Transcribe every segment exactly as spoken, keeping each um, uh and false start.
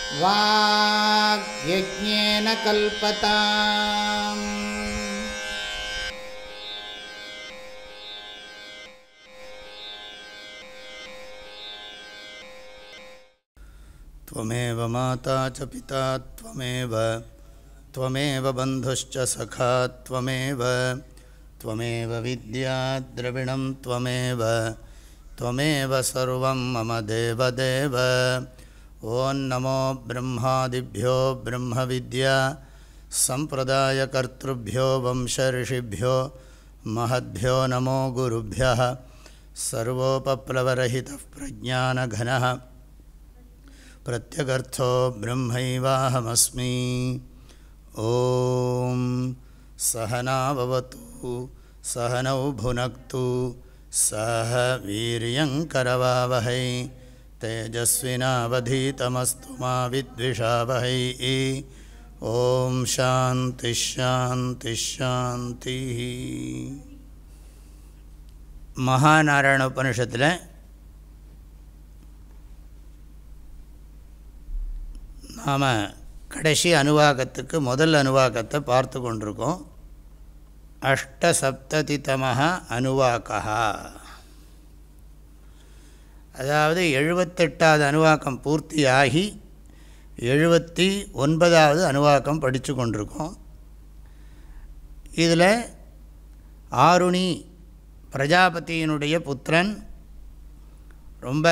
வாக்யஜ்ஞேன கல்பதாம். த்வமேவ மாதா ச பிதா த்வமேவ த்வமேவ பந்துஷ்ச சகா த்வமேவ த்வமேவ வித்யா த்ரவிணம் த்வமேவ த்வமேவ சர்வம் மம தேவதேவ. ஓம் நமோ பிரம்மாதிப்யோ பிரம்ம வித்யா சம்பிரதாய கர்த்ருப்யோ வம்ச ரிஷிப்யோ மஹத்யோ நமோ குருப்யः. சர்வோபப்ளவரஹிதः பிரஜ்ஞானகணः பிரத்யகர்த்தோ பிரம்மைவாஹமஸ்மி. ஓம் சஹனாவவது சஹனௌ புனக்து சஹ வீரியங்கரவாவஹை தேஜஸ்வினாவதீதமஸ்து மா வித்விஷாவஹை. ஓம் சாந்தி ஷாந்தி ஷாந்தி. மகாநாராயண உபனிஷத்தில் நாம் கடைசி அனுவாகத்துக்கு முதல் அனுவாகத்தை பார்த்து கொண்டிருக்கோம். அஷ்டசப்ததிதமஹ அனுவாகா, அதாவது எழுபத்தெட்டாவது அனுவாக்கம் பூர்த்தியாகி எழுபத்தி ஒன்பதாவது அனுவாக்கம் படித்து கொண்டிருக்கோம். இதில் ஆருணி பிரஜாபதியினுடைய புத்திரன், ரொம்ப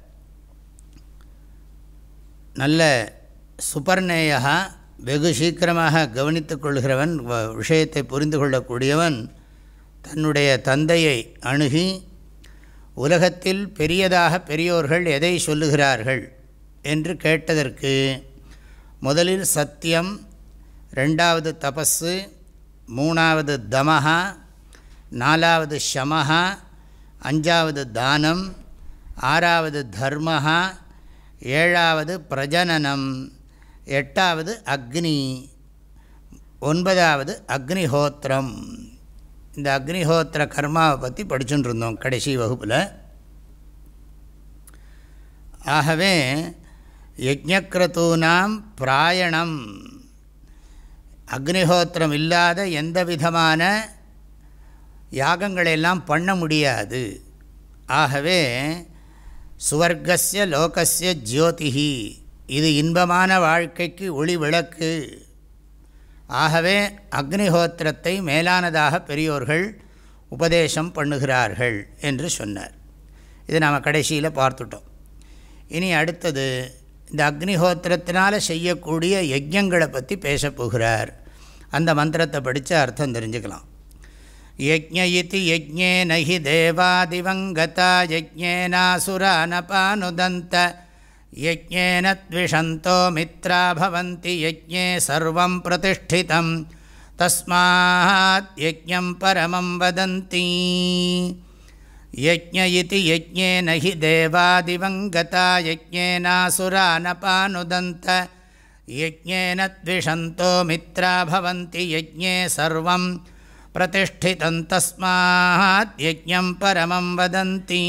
நல்ல சுபர்ணேயா, வெகு சீக்கிரமாக கவனித்து கொள்கிறவன், விஷயத்தை புரிந்து கொள்ளக்கூடியவன், தன்னுடைய தந்தையை அணுகி உலகத்தில் பெரியதாக பெரியோர்கள் எதை சொல்லுகிறார்கள் என்று கேட்டதற்கு முதலில் சத்தியம், ரெண்டாவது தபஸு, மூணாவது தமஹா, நாலாவது ஷமஹா, அஞ்சாவது தானம், ஆறாவது தர்மஹா, ஏழாவது பிரஜனனம், எட்டாவது அக்னி, ஒன்பதாவது அக்னிஹோத்திரம். இந்த அக்னிஹோத்திர கர்மாவை பற்றி படிச்சுட்டு இருந்தோம் கடைசி வகுப்பில். ஆகவே யஜ்ஞக்ரதூனாம் பிராயணம், அக்னிஹோத்திரம் இல்லாத எந்த விதமான யாகங்களெல்லாம் பண்ண முடியாது. ஆகவே சுவர்க்கஸ்ய லோகஸ்ய ஜோதிஹி, இது இன்பமான வாழ்க்கைக்கு ஒளி விளக்கு. ஆகவே அக்னிஹோத்திரத்தை மேலானதாக பெரியோர்கள் உபதேசம் பண்ணுகிறார்கள் என்று சொன்னார். இது நாம் கடைசியில் பார்த்துட்டோம். இனி அடுத்தது இந்த அக்னிஹோத்திரத்தினால் செய்யக்கூடிய யஜ்ஞங்களை பற்றி பேசப் போகிறார். அந்த மந்திரத்தை படித்து அர்த்தம் தெரிஞ்சுக்கலாம். யஜ்ஞ இதி யஜ்ஞேன ஹி தேவாதிவங்கதா யஜ்ஞேனாசுரானபானுதந்த யஜ்ஞேன த்விஷந்தோ மித்ரா பவந்தி யஜ்ஞே சர்வம் பிரதிஷ்டிதம் தஸ்மாத் யஜ்ஞம் பரமம் வதந்தி. யஜ்ஞ இதி யஜ்ஞேன ஹி தேவாதிவங்கதா யஜ்ஞேனாசுரானபானுதந்த யஜ்ஞேன த்விஷந்தோ மித்ரா பவந்தி யஜ்ஞே சர்வம் பிரதிஷ்டிதம் தஸ்மாத் யஜ்ஞம் பரமம் வதந்தி.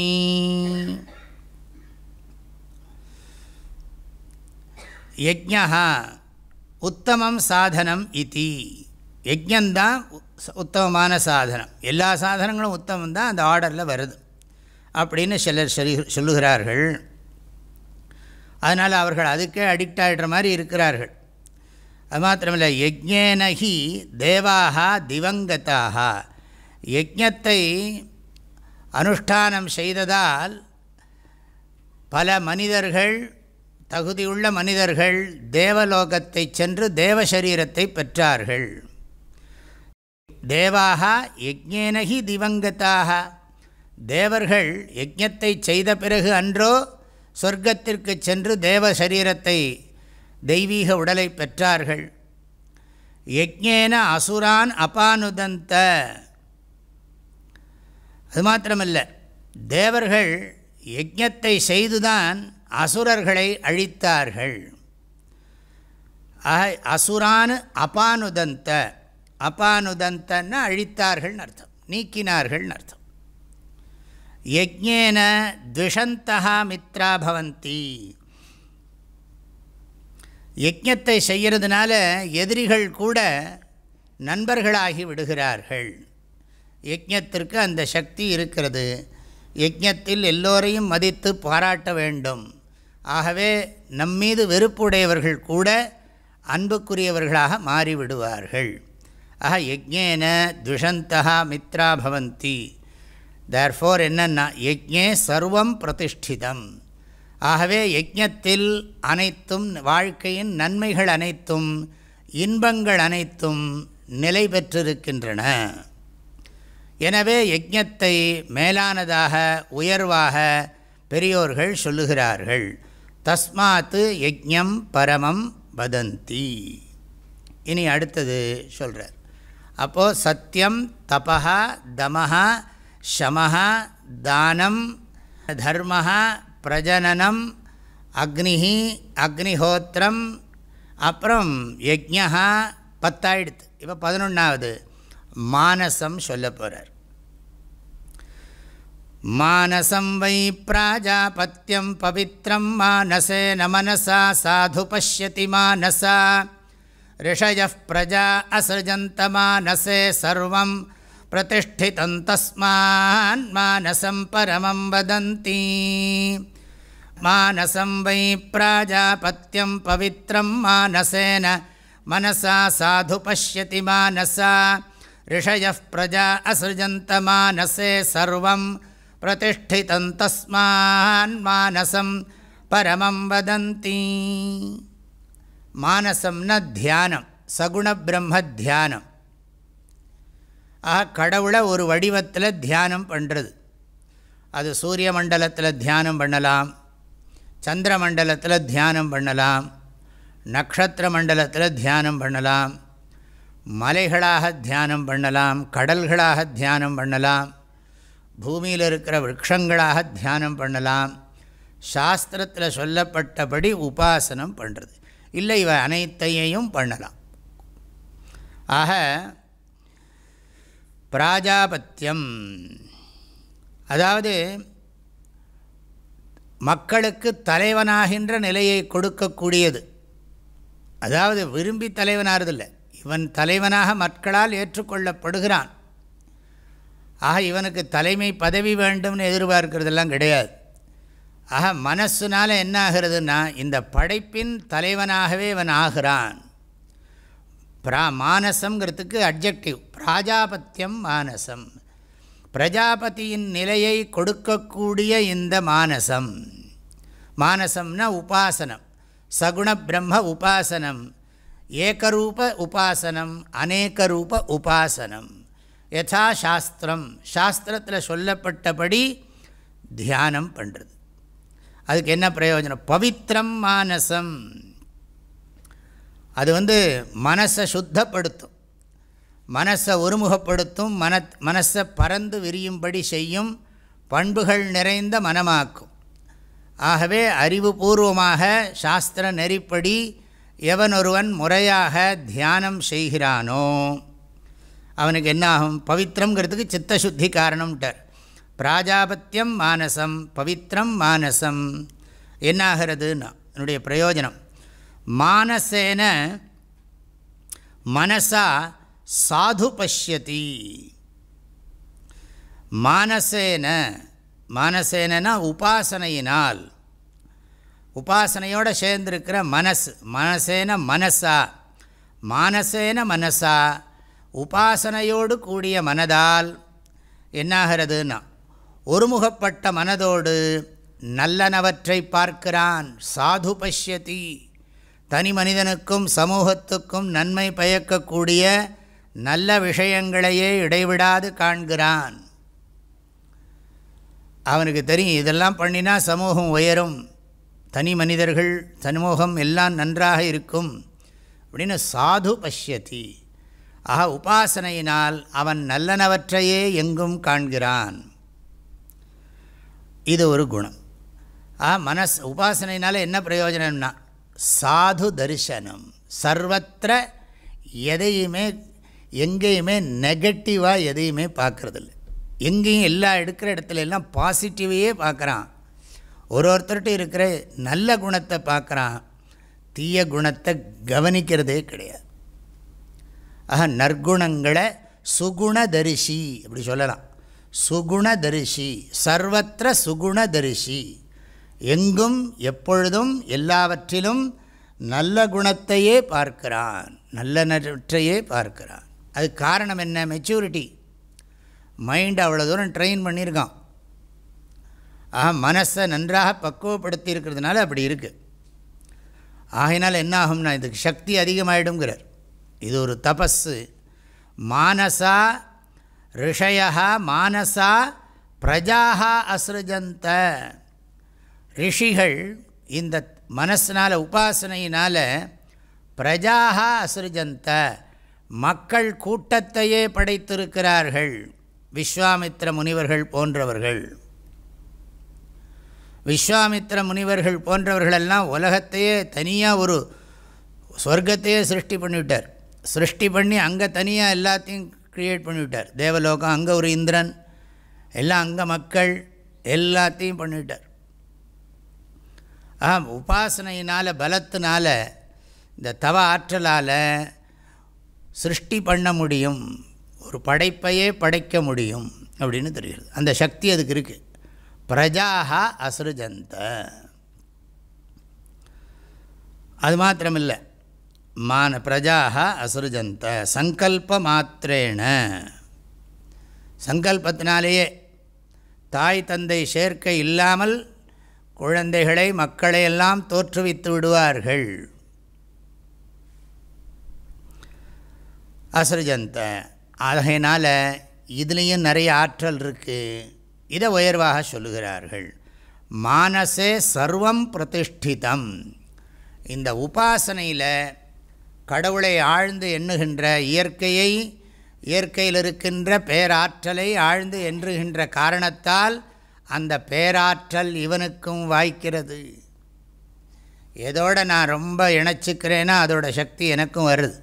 யஜ்ஞா உத்தமம் சாதனம் இதி, யஜ்ஞந்தான் உத்தமமான சாதனம். எல்லா சாதனங்களும் உத்தமம் தான், அந்த ஆர்டரில் வருது அப்படின்னு சிலர் சொல்லுகிறார்கள். அதனால் அவர்கள் அதுக்கே அடிக்ட் ஆகிடுற மாதிரி இருக்கிறார்கள். அது மாத்திரமில்லை, யஜ்ஞேனஹி தேவாக திவங்கதாக, யஜ்ஞத்தை அனுஷ்டானம் செய்ததால் பல மனிதர்கள், தகுதியுள்ள மனிதர்கள் தேவலோகத்தை சென்று தேவசரீரத்தை பெற்றார்கள். தேவாக யஜ்ஞேனஹி திவங்கதாக, தேவர்கள் யஜ்ஞத்தை செய்த பிறகு அன்றோ சொர்க்கத்திற்கு சென்று தேவசரீரத்தை, தெய்வீக உடலை பெற்றார்கள். யஜ்ஞேன அசுரான் அபானுதந்த, அது மாத்திரமல்ல, தேவர்கள் யஜ்ஞத்தை செய்துதான் அசுரர்களை அழித்தார்கள். அசுரான் அபானுதந்த, அபானுதந்தன்னா அழித்தார்கள்னு அர்த்தம், நீக்கினார்கள்னு அர்த்தம். யஜ்ஞேன த்விஷந்தஹ மித்ரா பவந்தி, யஜ்ஞத்தை செய்கிறதுனால எதிரிகள் கூட நண்பர்களாகி விடுகிறார்கள். யஜ்ஞத்திற்கு அந்த சக்தி இருக்கிறது. யஜ்ஞத்தில் எல்லோரையும் மதித்து பாராட்ட வேண்டும். ஆகவே நம்மீது வெறுப்புடையவர்கள் கூட அன்புக்குரியவர்களாக மாறிவிடுவார்கள். ஆக யஜ்ஞேன துஷந்தா மித்ரா பவந்தி. தேர்ஃபோர் என்னன்னா யஜ்ஞே சர்வம் பிரதிஷ்டிதம். ஆகவே யஜ்ஞத்தில் அனைத்தும், வாழ்க்கையின் நன்மைகள் அனைத்தும், இன்பங்கள் அனைத்தும் நிலை பெற்றிருக்கின்றன. எனவே யஜ்ஞத்தை மேலானதாக, உயர்வாக பெரியோர்கள் சொல்லுகிறார்கள். தஸ்மாத் யஜ்ஞம் பரமம் வதந்தி. இனி அடுத்தது சொல்கிறார். அப்போது சத்தியம், தபஹா, தமஹா, ஷமஹா, தானம், தர்மஹா, பிரஜனனம், அக்னிஹி, அக்னிஹோத்திரம், அப்புறம் யஜ்ஞா பத்தாயிடுத்து. இப்போ பதினொன்றாவது மானசம் சொல்ல போகிறார். மானசம் வை பிராஜாபத்யம் பவித்ரம் மானசேன மனசா சாது பஷ்யதி மானசா ரிஷயः பிரஜா அஸ்ருஜந்த மானசே சர்வம் பிரதிஷ்டிதம் தஸ்மான் மானசம் பரமம் வதந்தி. மானசம் வை பிராஜாபத்யம் பவித்ரம் மானசேன மனசா சாது பஷ்யதி மானசா ரிஷயः பிரஜா அஸ்ருஜந்த மானசே சர்வம் பிரதிஷ்டிதம் தஸ்மான் மானசம் பரமம் வதந்தி. மானசம்னா தியானம், சகுண பிரம்ம தியானம். ஆக கடவுளை ஒரு வடிவத்தில் தியானம் பண்ணுறது. அது சூரிய மண்டலத்தில் தியானம் பண்ணலாம், சந்திர மண்டலத்தில் தியானம் பண்ணலாம், நக்ஷத்திர மண்டலத்தில் தியானம் பண்ணலாம், மலைகளாக தியானம் பண்ணலாம், கடல்களாக தியானம் பண்ணலாம், பூமியில் இருக்கிற விருட்சங்களாக தியானம் பண்ணலாம். சாஸ்திரத்தில் சொல்லப்பட்டபடி உபாசனம் பண்ணுறது இல்லை, இவை அனைத்தையும் பண்ணலாம். ஆக பிராஜாபத்தியம், அதாவது மக்களுக்கு தலைவனாகின்ற நிலையை கொடுக்கக்கூடியது. அதாவது விரும்பி தலைவனாகிறதில்லை, இவன் தலைவனாக மக்களால் ஏற்றுக்கொள்ளப்படுகிறான். ஆக இவனுக்கு தலைமை பதவி வேண்டும்னு எதிர்பார்க்கிறதெல்லாம் கிடையாது. ஆக மனசுனால் என்ன ஆகிறதுனா இந்த படைப்பின் தலைவனாகவே இவன் ஆகிறான். பிரா மானசங்கிறதுக்கு அட்ஜெக்டிவ் பிராஜாபத்தியம் மானசம். பிரஜாபதியின் நிலையை கொடுக்கக்கூடிய இந்த மானசம். மானசம்னா உபாசனம், சகுண பிரம்ம உபாசனம், ஏகரூப உபாசனம், அநேக ரூப உபாசனம். யதா சாஸ்திரம், சாஸ்திரத்தில் சொல்லப்பட்டபடி தியானம் பண்ணுறது. அதுக்கு என்ன பிரயோஜனம்? பவித்ரம் மானசம். அது வந்து மனசை சுத்தப்படுத்தும், மனசை ஒருமுகப்படுத்தும், மன மனசை பறந்து விரியும்படி செய்யும், பண்புகள் நிறைந்த மனமாக்கும். ஆகவே அறிவுபூர்வமாக சாஸ்திர நெறிப்படி எவன் ஒருவன் முறையாக தியானம் செய்கிறானோ அவனுக்கு என்ன ஆகும்? பவித்திரங்கிறதுக்கு சித்தசுத்தி காரணம்ட்டார். பிராஜாபத்தியம் மானசம், பவித்திரம் மானசம். என்னாகிறதுன்னா என்னுடைய பிரயோஜனம், மானசேன மனசா சாது பஷ்யதி. மானசேன, மானசேனா உபாசனையினால், உபாசனையோடு சேர்ந்திருக்கிற மனசு. மனசேன மனசா, மானசேன மனசா, உபாசனையோடு கூடிய மனதால் என்னாகிறதுன்னா ஒருமுகப்பட்ட மனதோடு நல்லனவற்றை பார்க்கிறான். சாது பஷ்யதி, தனி மனிதனுக்கும் சமூகத்துக்கும் நன்மை பயக்கக்கூடிய நல்ல விஷயங்களையே இடைவிடாது காண்கிறான். அவனுக்கு தெரியும் இதெல்லாம் பண்ணினா சமூகம் உயரும், தனி மனிதர்கள் சமூகம் எல்லாம் நன்றாக இருக்கும் அப்படின்னு சாது பஷ்யதி. ஆக உபாசனையினால் அவன் நல்லனவற்றையே எங்கும் காண்கிறான். இது ஒரு குணம். ஆ மனஸ் உபாசனையினால் என்ன பிரயோஜனம்னா சாது தரிசனம். சர்வத்திர எதையுமே எங்கேயுமே நெகட்டிவாக எதையுமே பார்க்குறதில்ல. எங்கேயும் எல்லா எடுக்கிற இடத்துல எல்லாம் பாசிட்டிவையே பார்க்குறான். ஒரு ஒருத்தர்கிட்ட இருக்கிற நல்ல குணத்தை பார்க்குறான், தீய குணத்தை கவனிக்கிறதே கிடையாது. ஆக நற்குணங்களை சுகுணதரிசி அப்படி சொல்லலாம். சுகுணதரிசி, சர்வத்திர சுகுணதரிசி, எங்கும் எப்பொழுதும் எல்லாவற்றிலும் நல்ல குணத்தையே பார்க்கிறான், நல்ல நற்றையே பார்க்கிறான். அது காரணம் என்ன? மெச்சூரிட்டி. மைண்ட் அவ்வளோ தூரம் ட்ரெயின் பண்ணியிருக்கான். ஆக மனசை நன்றாக பக்குவப்படுத்தி இருக்கிறதுனால அப்படி இருக்குது. ஆகினால் என்ன ஆகும்னா இதுக்கு சக்தி அதிகமாகிடுங்கிறார். இது ஒரு தபஸு. மானசா ரிஷயா மானசா பிரஜாக அஸ்ருஜந்த. ரிஷிகள் இந்த மனசினால் உபாசனையினால் பிரஜாக அஸ்ருஜந்த மக்கள் கூட்டத்தையே படைத்திருக்கிறார்கள். விஸ்வாமித்திர முனிவர்கள் போன்றவர்கள் விஸ்வாமித்திர முனிவர்கள் போன்றவர்களெல்லாம் உலகத்தையே தனியாக ஒரு சொர்க்கத்தையே சிருஷ்டி பண்ணிவிட்டார். சிருஷ்டி பண்ணி அங்கே தனியாக எல்லாத்தையும் க்ரியேட் பண்ணிவிட்டார். தேவலோகம், அங்கே ஒரு இந்திரன், எல்லாம் அங்கே மக்கள், எல்லாத்தையும் பண்ணிவிட்டார். ஆ உபாசனையினால் பலத்தினால இந்த தவ ஆற்றலால் சிருஷ்டி பண்ண முடியும், ஒரு படைப்பையே படைக்க முடியும் அப்படின்னு தெரிகிறது. அந்த சக்தி அதுக்கு இருக்குது. பிரஜாக அசுருஜந்த. அது மாத்திரமில்லை, மான பிரஜாக அசுருஜந்த சங்கல்ப மாத்திரேன. சங்கல்பத்தினாலேயே தாய் தந்தை சேர்க்கை இல்லாமல் குழந்தைகளை மக்களை எல்லாம் தோற்றுவித்து விடுவார்கள். அசுருஜந்த. ஆகையினால் இதுலேயும் நிறைய ஆற்றல் இருக்குது. இதை உயர்வாக சொல்லுகிறார்கள். மானசே சர்வம் பிரதிஷ்டிதம். இந்த உபாசனையில் கடவுளை ஆழ்ந்து எண்ணுகின்ற இயற்கையை, இயற்கையில் இருக்கின்ற பேராற்றலை ஆழ்ந்து எண்ணுகின்ற காரணத்தால் அந்த பேராற்றல் இவனுக்கும் வாய்க்கிறது. எதோட நான் ரொம்ப இணைச்சிக்கிறேன்னா அதோட சக்தி எனக்கும் வருது.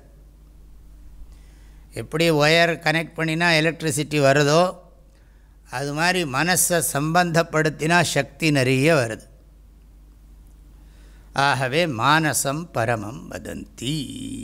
எப்படி ஒயர் கனெக்ட் பண்ணினா எலக்ட்ரிசிட்டி வருதோ அது மாதிரி மனசை சம்பந்தப்படுத்தினா சக்தி நிறைய வருது. ஆகவே மானசம் பரமம் வதந்தி.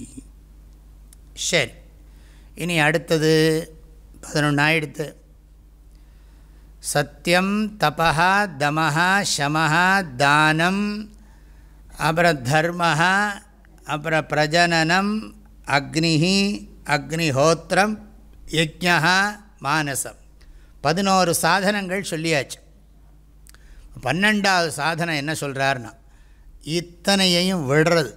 சரி, இனி அடுத்தது பதினொன்று ஆயிடுத்து. சத்தியம் தபஹா தமஹா ஷமஹா தானம், அப்புறம் தர்மஹா, அப்புறம் பிரஜனனம், அக்னிஹி அக்னிஹோத்திரம், யஜ்ஞா, மானசம். பதினோரு சாதனங்கள் சொல்லியாச்சு. பன்னெண்டாவது சாதனம் என்ன சொல்கிறார்னா இத்தனையையும் விடுறது.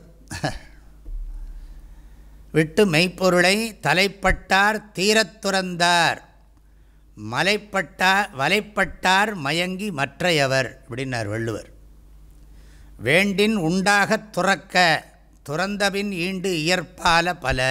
விட்டு மெய்ப்பொருளை தலைப்பட்டார் தீரத் துறந்தார், மலைப்பட்டார் வலைப்பட்டார் மயங்கி மற்றையவர் அப்படின்னார் வள்ளுவர். வேண்டின் உண்டாகத் துறக்க துறந்தபின் ஈண்டு இயற்பால பல.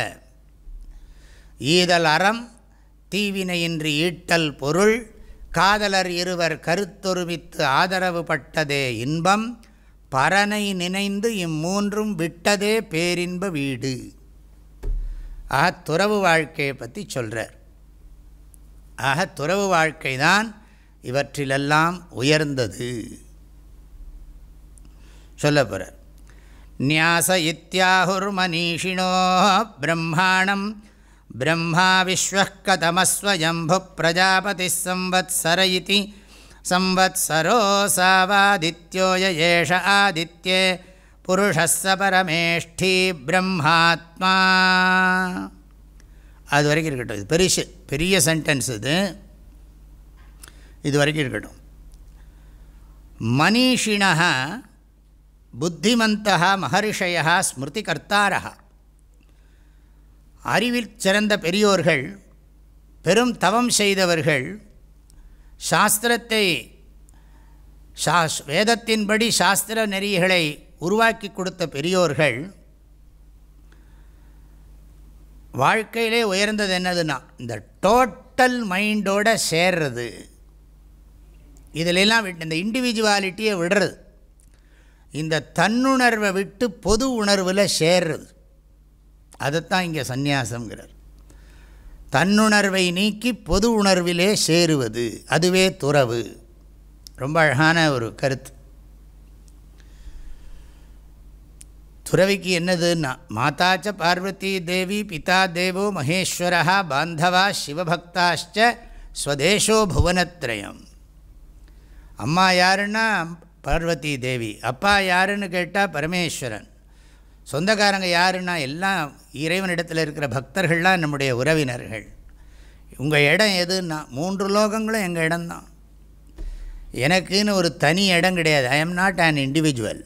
ஈதல் அறம் தீவினையின்றி ஈட்டல் பொருள், காதலர் இருவர் கருத்தொருமித்து ஆதரவு பட்டதே இன்பம், பரனை நினைந்து இம்மூன்றும் விட்டதே பேரின்ப வீடு. ஆக துறவு வாழ்க்கையை பற்றி சொல்கிறார். ஆக துறவு வாழ்க்கை தான் இவற்றிலெல்லாம் உயர்ந்தது சொல்ல போகிறார். நியாச இத்யாஹுர் மனீஷிணோ பிரம்மாணம் பிரம்மா விஸ்வः கதமஸ்வயம்பு பிரஜாபதி சம்வத்சர இதி சம்வத்சரோ சாவாதித்யோய ஏஷ ஆதித்யே புருஷஸ்ஸ பரமேஷ்டி பிரம்மாத்மா. அது வரைக்கும் இருக்கட்டும். இது பெரிய பெரிய சென்டென்ஸ். இது இது வரைக்கும் இருக்கட்டும். மனீஷிணः புத்திமந்தः மகர்ஷயः ஸ்மிருதிகர்த்தாரः. அறிவில் சிறந்த பெரியோர்கள், பெரும் தவம் செய்தவர்கள், சாஸ்திரத்தை சாஸ் வேதத்தின்படி சாஸ்திர நெறிகளை உருவாக்கி கொடுத்த பெரியோர்கள் வாழ்க்கையிலே உயர்ந்தது என்னதுன்னா இந்த டோட்டல் மைண்டோட சேர்றது. இதிலெல்லாம் விட்டு இந்த இண்டிவிஜுவாலிட்டியை விடுறது, இந்த தன்னுணர்வை விட்டு பொது உணர்வில் சேர்றது. அதைத்தான் இங்கே சந்நியாசங்கிறார். தன்னுணர்வை நீக்கி பொது உணர்விலே சேருவது, அதுவே துறவு. ரொம்ப அழகான ஒரு கருத்து. துறவிக்கு என்னதுன்னா மாதாச்ச பார்வதி தேவி பிதா தேவோ மகேஸ்வரா பாந்தவா சிவபக்தாச்ச ஸ்வதேசோ புவனத்ரயம். அம்மா யாருன்னா பார்வதி தேவி, அப்பா யாருன்னு கேட்டால் பரமேஸ்வரன், சொந்தக்காரங்க யாருன்னா எல்லாம் இறைவனிடத்தில் இருக்கிற பக்தர்கள்லாம் நம்முடைய உறவினர்கள். உங்கள் இடம் எதுன்னா மூன்று லோகங்களும் எங்கள் இடம்தான். எனக்குன்னு ஒரு தனி இடம் கிடையாது. I am not an individual.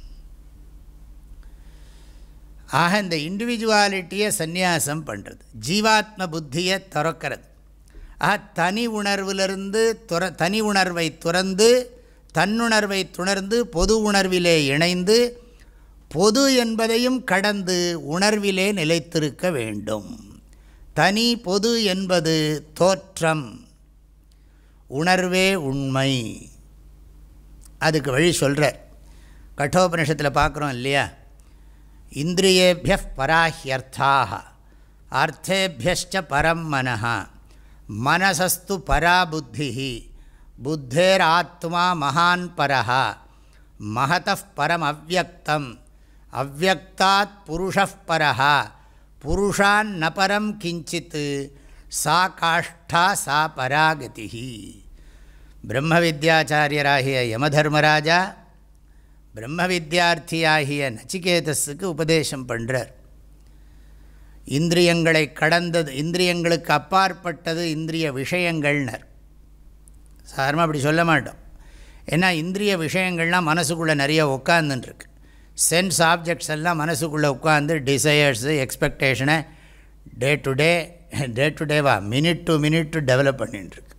ஆக இந்த இண்டிவிஜுவாலிட்டியை சந்நியாசம் பண்ணுறது, ஜீவாத்ம புத்தியை துறக்கிறது. ஆக தனி உணர்விலிருந்து துற தனி உணர்வை துறந்து தன்னுணர்வை துணர்ந்து பொது உணர்விலே இணைந்து பொது என்பதையும் கடந்து உணர்விலே நிலைத்திருக்க வேண்டும். தனி பொது என்பது தோற்றம், உணர்வே உண்மை. அதுக்கு வழி சொல்கிறார். கட்டோபனிஷத்தில் பார்க்குறோம் இல்லையா, இந்திரியேபிய பராஹ்யர்த்தாக அர்த்தேபியச்ச பரம் மனஹ மனசஸ்து பரா புத்தி புத்தேர் ஆத்மா மகான் பரஹ மகதः பரம் அவ்யக்தம் அவ்யக்தாத் புருஷः பரஹ புருஷான் ந பரம் கிஞ்சித் சா காஷ்டா சா பராகதி. பிரம்ம வித்யாச்சாரியராகிய யமதர்மராஜா பிரம்ம வித்யார்த்தியாகிய நச்சிகேதஸுக்கு உபதேசம் பண்ணுறார். இந்திரியங்களை கடந்தது, இந்திரியங்களுக்கு அப்பாற்பட்டது இந்திரிய விஷயங்கள்னர். சாதாரணமாக அப்படி சொல்ல மாட்டோம். ஏன்னா இந்திரிய விஷயங்கள்லாம் மனசுக்குள்ளே நிறைய உட்காந்துருக்கு. சென்ஸ் ஆப்ஜெக்ட்ஸ் எல்லாம் மனசுக்குள்ளே உட்காந்து டிசையர்ஸு எக்ஸ்பெக்டேஷனை day to day day to டேவா மினிட் டு மினிட் டெவலப் பண்ணிட்டுருக்கு.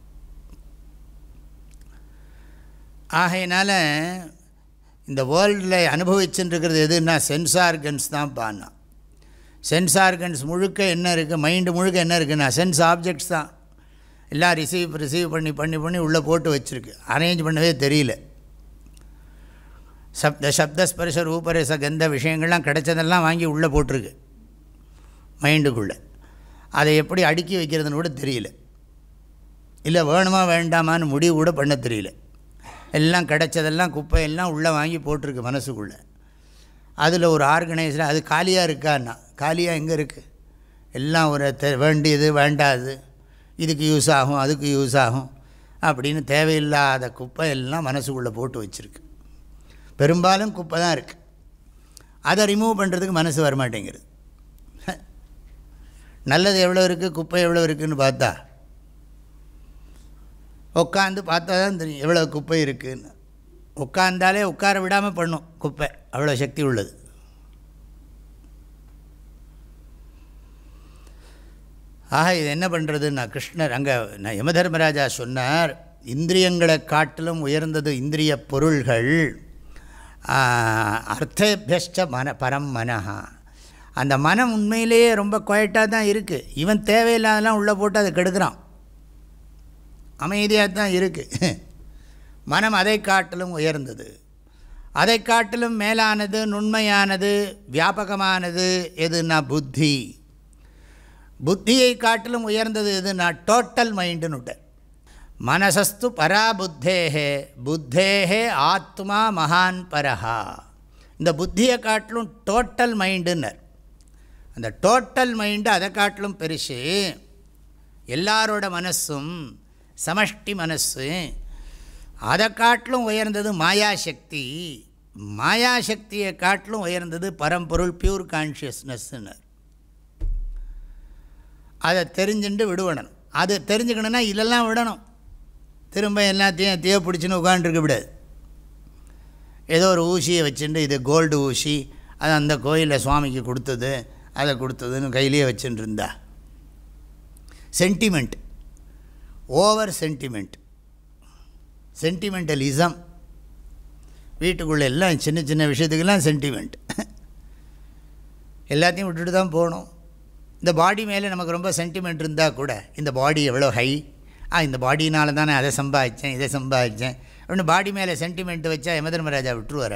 ஆகையினால இந்த வேர்ல்டில் அனுபவிச்சுட்டுருக்கிறது எதுன்னா சென்ஸ் ஆர்கன்ஸ் தான் பானா. சென்ஸ் ஆர்கன்ஸ் முழுக்க என்ன இருக்குது, மைண்டு முழுக்க என்ன இருக்குன்னா சென்ஸ் ஆப்ஜெக்ட்ஸ் தான். எல்லாம் ரிசீவ் ரிசீவ் பண்ணி பண்ணி பண்ணி உள்ளே போட்டு வச்சுருக்கு. அரேஞ்ச் பண்ணவே தெரியல. சப்த சப்தஸ்பர்ஷ ரூபரச கந்த விஷயங்கள்லாம் கிடைச்சதெல்லாம் வாங்கி உள்ளே போட்டிருக்கு மைண்டுக்குள்ளே. அதை எப்படி அடுக்கி வைக்கிறதுன்னு கூட தெரியல. இல்லை வேணுமா வேண்டாமான்னு முடிவு கூட பண்ண தெரியல. எல்லாம் கிடைச்சதெல்லாம் குப்பையெல்லாம் உள்ளே வாங்கி போட்டிருக்கு மனசுக்குள்ளே. அதில் ஒரு ஆர்கனைஸில் அது காலியாக இருக்கான்னா, காலியாக எங்கே இருக்குது? எல்லாம் ஒரு தெ வேண்டியது வேண்டாது, இதுக்கு யூஸ் ஆகும் அதுக்கு யூஸ் ஆகும் அப்படின்னு தேவையில்லாத குப்பை எல்லாம் மனசுக்குள்ளே போட்டு வச்சுருக்கு. பெரும்பாலும் குப்பை தான் இருக்குது. அதை ரிமூவ் பண்ணுறதுக்கு மனசு வரமாட்டேங்கிறது. நல்லது எவ்வளோ இருக்குது, குப்பை எவ்வளோ இருக்குதுன்னு பார்த்தா உட்காந்து பார்த்தா தான் தெரியும் எவ்வளோ குப்பை இருக்குதுன்னு. உட்காந்தாலே உட்கார விடாமல் பண்ணும் குப்பை, அவ்வளோ சக்தி உள்ளது. ஆக இது என்ன பண்ணுறதுன்னா கிருஷ்ணர் அங்கே யமதர்மராஜா சொன்னார், இந்திரியங்களை காட்டிலும் உயர்ந்தது இந்திரிய பொருள்கள். அர்த்தேபியஷ்ட மன பரம் மனஹா. அந்த மனம் உண்மையிலேயே ரொம்ப குவைட்டாக தான் இருக்குது. இவன் தேவையில்லாதெல்லாம் உள்ளே போட்டு அதை கெடுக்கிறான். அமைதியாக தான் இருக்குது மனம். அதை காட்டிலும் உயர்ந்தது, அதை காட்டிலும் மேலானது, நுண்மையானது, வியாபகமானது எதுனா புத்தி. புத்தியை காட்டிலும் உயர்ந்தது எதுனா டோட்டல் மைண்டுன்னு. மனசஸ்து பரா புத்தேஹே புத்தேஹே ஆத்மா மகான் பரஹா. இந்த புத்தியை காட்டிலும் டோட்டல் மைண்டுன்னர். அந்த டோட்டல் மைண்டு அதை காட்டிலும் பெருசு. எல்லாரோட மனசும் சமஷ்டி மனசு. அதை காட்டிலும் உயர்ந்தது மாயாசக்தி. மாயாசக்தியை காட்டிலும் உயர்ந்தது பரம்பொருள் பியூர் கான்ஷியஸ்னஸ்னர். அதை தெரிஞ்சுட்டு விடுவணும். அதை தெரிஞ்சுக்கணுன்னா இதெல்லாம் விடணும். திரும்ப எல்லாத்தையும் தேவை பிடிச்சின்னு உட்காந்துருக்க விடாது. ஏதோ ஒரு ஊசியை வச்சுட்டு இது கோல்டு ஊசி, அது அந்த கோயிலில் சுவாமிக்கு கொடுத்தது, அதை கொடுத்ததுன்னு கையிலேயே வச்சுட்டு இருந்தா. Sentiment, over sentiment, sentimentalism. வீட்டுக்குள்ளே எல்லாம் சின்ன சின்ன விஷயத்துக்கெல்லாம் சென்டிமெண்ட். எல்லாத்தையும் விட்டுட்டு தான் போகணும். இந்த பாடி மேலே நமக்கு ரொம்ப சென்டிமெண்ட் இருந்தால் கூட இந்த பாடி எவ்வளோ ஹை, ஆ இந்த பாடினால தான் நான் அதை சம்பாதிச்சேன் இதை சம்பாதிச்சேன் அப்படின்னு பாடி மேலே சென்டிமெண்ட் வச்சா யமதர்மராஜா விட்டுருவார.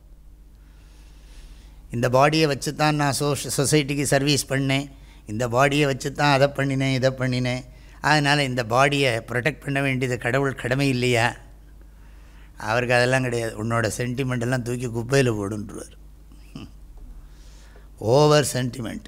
இந்த பாடியை வச்சு தான் நான் சோ சொசைட்டிக்கு சர்வீஸ் பண்ணேன், இந்த பாடியை வச்சு தான் அதை பண்ணினேன் இதை பண்ணினேன், அதனால் இந்த பாடியை ப்ரொடெக்ட் பண்ண வேண்டியது கடவுள் கடமை இல்லையா? அவருக்கு அதெல்லாம் கிடையாது. உன்னோட சென்டிமெண்டெல்லாம் தூக்கி குப்பையில் போடுன்றார். Over sentiment.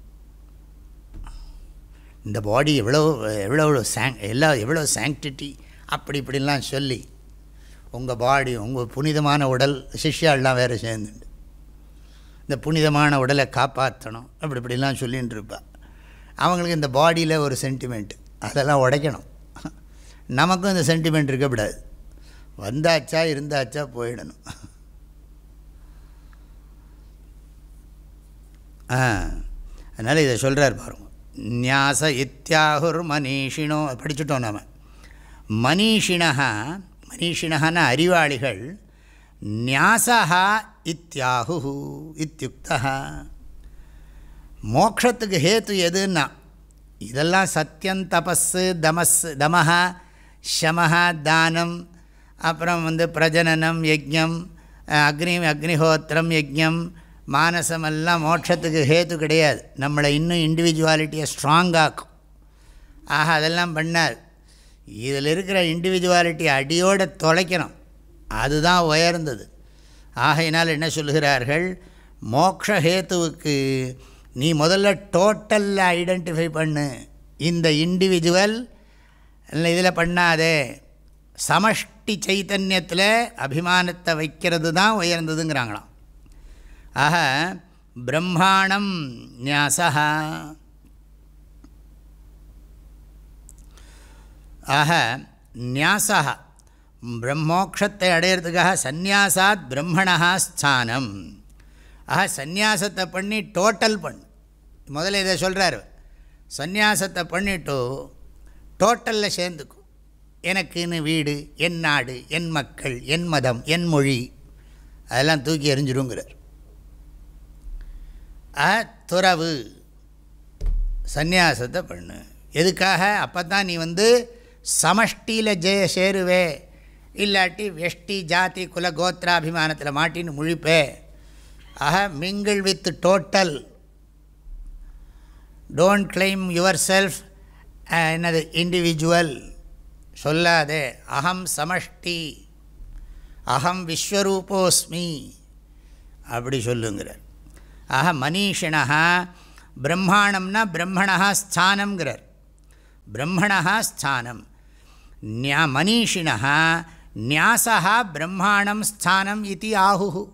இந்த பாடி எவ்வளோ எவ்வளோ சாங் எல்லாம் எவ்வளோ சாங்டிட்டி அப்படி இப்படிலாம் சொல்லி உங்கள் பாடி உங்கள் புனிதமான உடல் சிஷ்யாலாம் வேறு சேர்ந்துண்டு இந்த புனிதமான உடலை காப்பாற்றணும் அப்படி இப்படிலாம் சொல்லிகிட்டு இருப்பா. அவங்களுக்கு இந்த பாடியில் ஒரு சென்டிமெண்ட்டு அதெல்லாம் உடைக்கணும். நமக்கும் இந்த சென்டிமெண்ட் இருக்கக்கூடாது. வந்தாச்சா இருந்தாச்சா போயிடணும். ஆ அதனால் இதை சொல்கிறார் பாருங்க. நியாச இத்தியாகுர் மனிஷினோ படிச்சுட்டோம் நாம். மனிஷினா மனிஷினஹான அறிவாளிகள் நியாசா இத்தியாகு இத்தியுக்தா. மோக்ஷத்துக்கு ஹேத்து எதுன்னா இதெல்லாம் சத்தியம் தபஸ் தமஸ் தமஹ ஷமஹ தானம் அப்புறம் வந்து பிரஜனனம் யஜ்ஞம் அக்னி அக்னிஹோத்திரம் யஜ்ஞம் மானசமெல்லாம் மோட்சத்துக்கு ஹேத்து கிடையாது. நம்மளை இன்னும் இண்டிவிஜுவாலிட்டியை ஸ்ட்ராங்காக்கும். ஆக அதெல்லாம் பண்ணார். இதில் இருக்கிற இண்டிவிஜுவாலிட்டி அடியோடு தொலைக்கணும். அதுதான் உயர்ந்தது. ஆகையினால் என்ன சொல்கிறார்கள், மோக்ஷஹேத்துவுக்கு நீ முதல்ல டோட்டலில் ஐடென்டிஃபை பண்ணு. இந்த இண்டிவிஜுவல் இதில் பண்ணாதே, சமஷ்டி சைத்தன்யத்தில் அபிமானத்தை வைக்கிறது தான் உயர்ந்ததுங்கிறாங்களாம். ஆக பிரம்மாணம் நியாசா. ஆக நியாசா பிரம்மோக்ஷத்தை அடையிறதுக்காக சந்நியாசாத் பிரம்மணா ஸ்தானம். ஆக சந்நியாசத்தை பண்ணி டோட்டல் பண்ணு. முதல்ல இதை சொல்கிறார். சந்நியாசத்தை பண்ணிவிட்டு டோட்டலில் சேர்ந்துக்கும். எனக்குன்னு வீடு, என் நாடு, என் மக்கள், என் மதம், என் மொழி அதெல்லாம் தூக்கி எறிஞ்சிடுங்கிறார். துறவு சந்நியாசத்தை பண்ணு. எதுக்காக? அப்போ தான் நீ வந்து சமஷ்டியில் ஜெய சேருவே, இல்லாட்டி வெஷ்டி ஜாதி குல கோத்திராபிமானத்தில் மாட்டின்னு முழிப்பே. ஆக mingle with total. Don't claim yourself என்னது இண்டிவிஜுவல் சொல்லாதே. அகம் சமஷ்டி, அகம் விஸ்வரூபோஸ்மி அப்படி சொல்லுங்கிறார். ஆக மனிஷினா பிரம்மாணம்னா பிரம்மணா ஸ்தானம்ங்கிறார். பிரம்மணா ஸ்தானம். நியா மனிஷினா நியாசா பிரம்மாணம் ஸ்தானம் இது ஆஹு.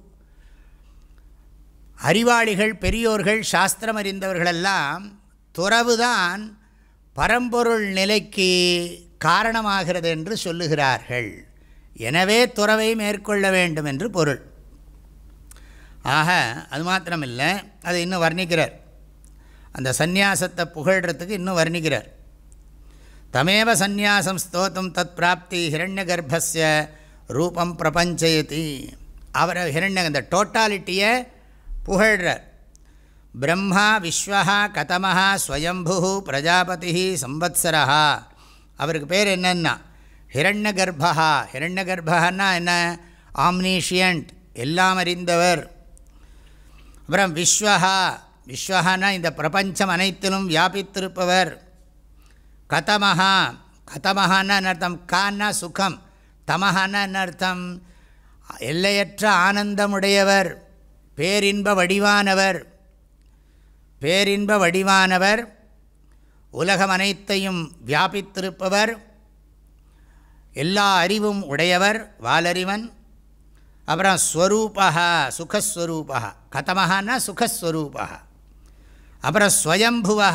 அறிவாளிகள், பெரியோர்கள், சாஸ்திரம் அறிந்தவர்களெல்லாம் துறவுதான் பரம்பொருள் நிலைக்கு காரணமாகிறது என்று சொல்லுகிறார்கள். எனவே துறவை மேற்கொள்ள வேண்டும் என்று பொருள். ஆக அது மாத்திரமில்லை, அதை இன்னும் வர்ணிக்கிறார். அந்த சந்நியாசத்தை புகழ்கிறதுக்கு இன்னும் வர்ணிக்கிறார். தமேவ சந்நியாசம் ஸ்தோத்தும் தத் பிராப்தி ஹிரண்ய கர்ப்பஸ்ய ரூபம் பிரபஞ்சயதி. அவரை ஹிரண்ய இந்த டோட்டாலிட்டியை புகழ்கிறார். பிரம்மா விஸ்வஹா கதமஹா ஸ்வயம்பு பிரஜாபதி சம்வத்சரா. அவருக்கு பேர் என்னன்னா ஹிரண்ய கர்ப்பா. ஹிரண்ய கர்ப்பன்னா என்ன? ஆம்னீஷியன்ட், எல்லாம் அறிந்தவர். அப்புறம் விஸ்வஹா, விஸ்வஹானா இந்த பிரபஞ்சம் அனைத்திலும் வியாபித்திருப்பவர். கதமஹா, கதமஹான்னா அர்த்தம் கான்னா சுகம், தமஹான்னா அர்த்தம் எல்லையற்ற ஆனந்தமுடையவர், பேரின்ப வடிவானவர். பேரின்ப வடிவானவர், உலகம் அனைத்தையும் வியாபித்திருப்பவர், எல்லா அறிவும் உடையவர், வாலறிவன். அப்புறம் ஸ்வரூபா, சுகஸ்வரூபா. கதமஹான்னா சுகஸ்வரூபா. அப்புறம் ஸ்வயம்புவா,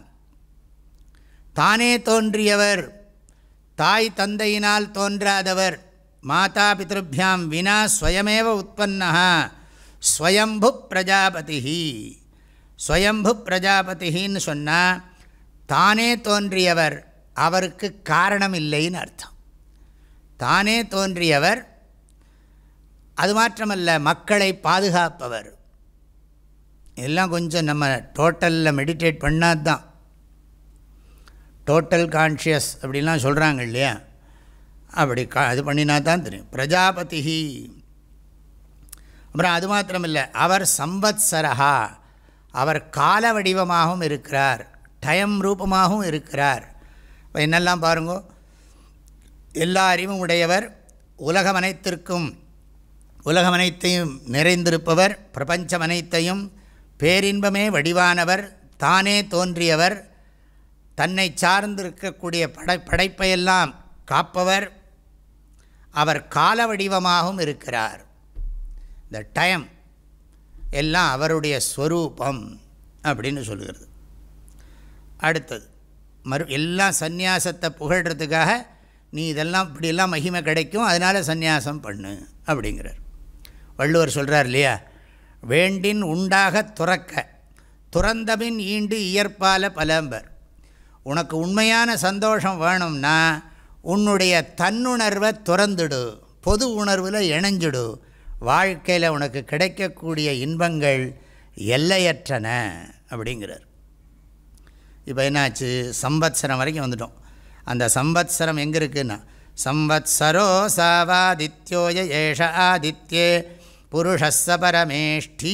தானே தோன்றியவர், தாய் தந்தையினால் தோன்றாதவர். மாதா பித்ருபியாம் வினா ஸ்வயமேவ உற்பன்னா ஸ்வயம்பு பிரஜாபதி. ஸ்வயம்பு பிரஜாபதின்னு சொன்னால் தானே தோன்றியவர், அவருக்கு காரணம் இல்லைன்னு அர்த்தம். தானே தோன்றியவர். அது மாத்திரமல்ல, மக்களை பாதுகாப்பவர். எல்லாம் கொஞ்சம் நம்ம டோட்டலில் மெடிடேட் பண்ணாது தான். டோட்டல் கான்ஷியஸ் அப்படின்லாம் சொல்கிறாங்க இல்லையா, அப்படி கா அது பண்ணினா தான் தெரியும். பிரஜாபதி. அப்புறம் அது மாத்திரமில்லை, அவர் சம்வத்சரஹா, அவர் கால வடிவமாகவும் இருக்கிறார், டைம் ரூபமாகவும் இருக்கிறார். இப்போ என்னெல்லாம் பாருங்கோ, எல்லா அறிவும் உடையவர், உலகம் அனைத்திற்கும் உலகம் அனைத்தையும் நிறைந்திருப்பவர், பிரபஞ்சம் அனைத்தையும் பேரின்பமே வடிவானவர், தானே தோன்றியவர், தன்னை சார்ந்திருக்கக்கூடிய படை படைப்பையெல்லாம் காப்பவர், அவர் கால வடிவமாகவும் இருக்கிறார். இந்த டைம் எல்லாம் அவருடைய ஸ்வரூபம் அப்படின்னு சொல்லுகிறது. அடுத்தது மறு எல்லாம் சந்நியாசத்தை புகழ்கிறதுக்காக நீ இதெல்லாம் இப்படியெல்லாம் மகிமை கிடைக்கும், அதனால் சந்நியாசம் பண்ணு அப்படிங்கிறார். வள்ளுவர் சொல்கிறார் இல்லையா, வேண்டின் உண்டாக துறக்க துறந்தபின் ஈண்டு இயற்பால பலம்பர். உனக்கு உண்மையான சந்தோஷம் வேணும்னா உன்னுடைய தன்னுணர்வை துறந்துடு, பொது உணர்வில் இணைஞ்சிடு, வாழ்க்கையில் உனக்கு கிடைக்கக்கூடிய இன்பங்கள் எல்லையற்றன அப்படிங்கிறார். இப்போ என்னாச்சு, சம்பத்சரம் வரைக்கும் வந்துட்டோம். அந்த சம்பத்சரம் எங்கே இருக்குன்னா, சம்பத்சரோ சாவாதித்யோய ஏஷ ஆதித்யே புருஷஸ்ஸ பரமேஷ்டி.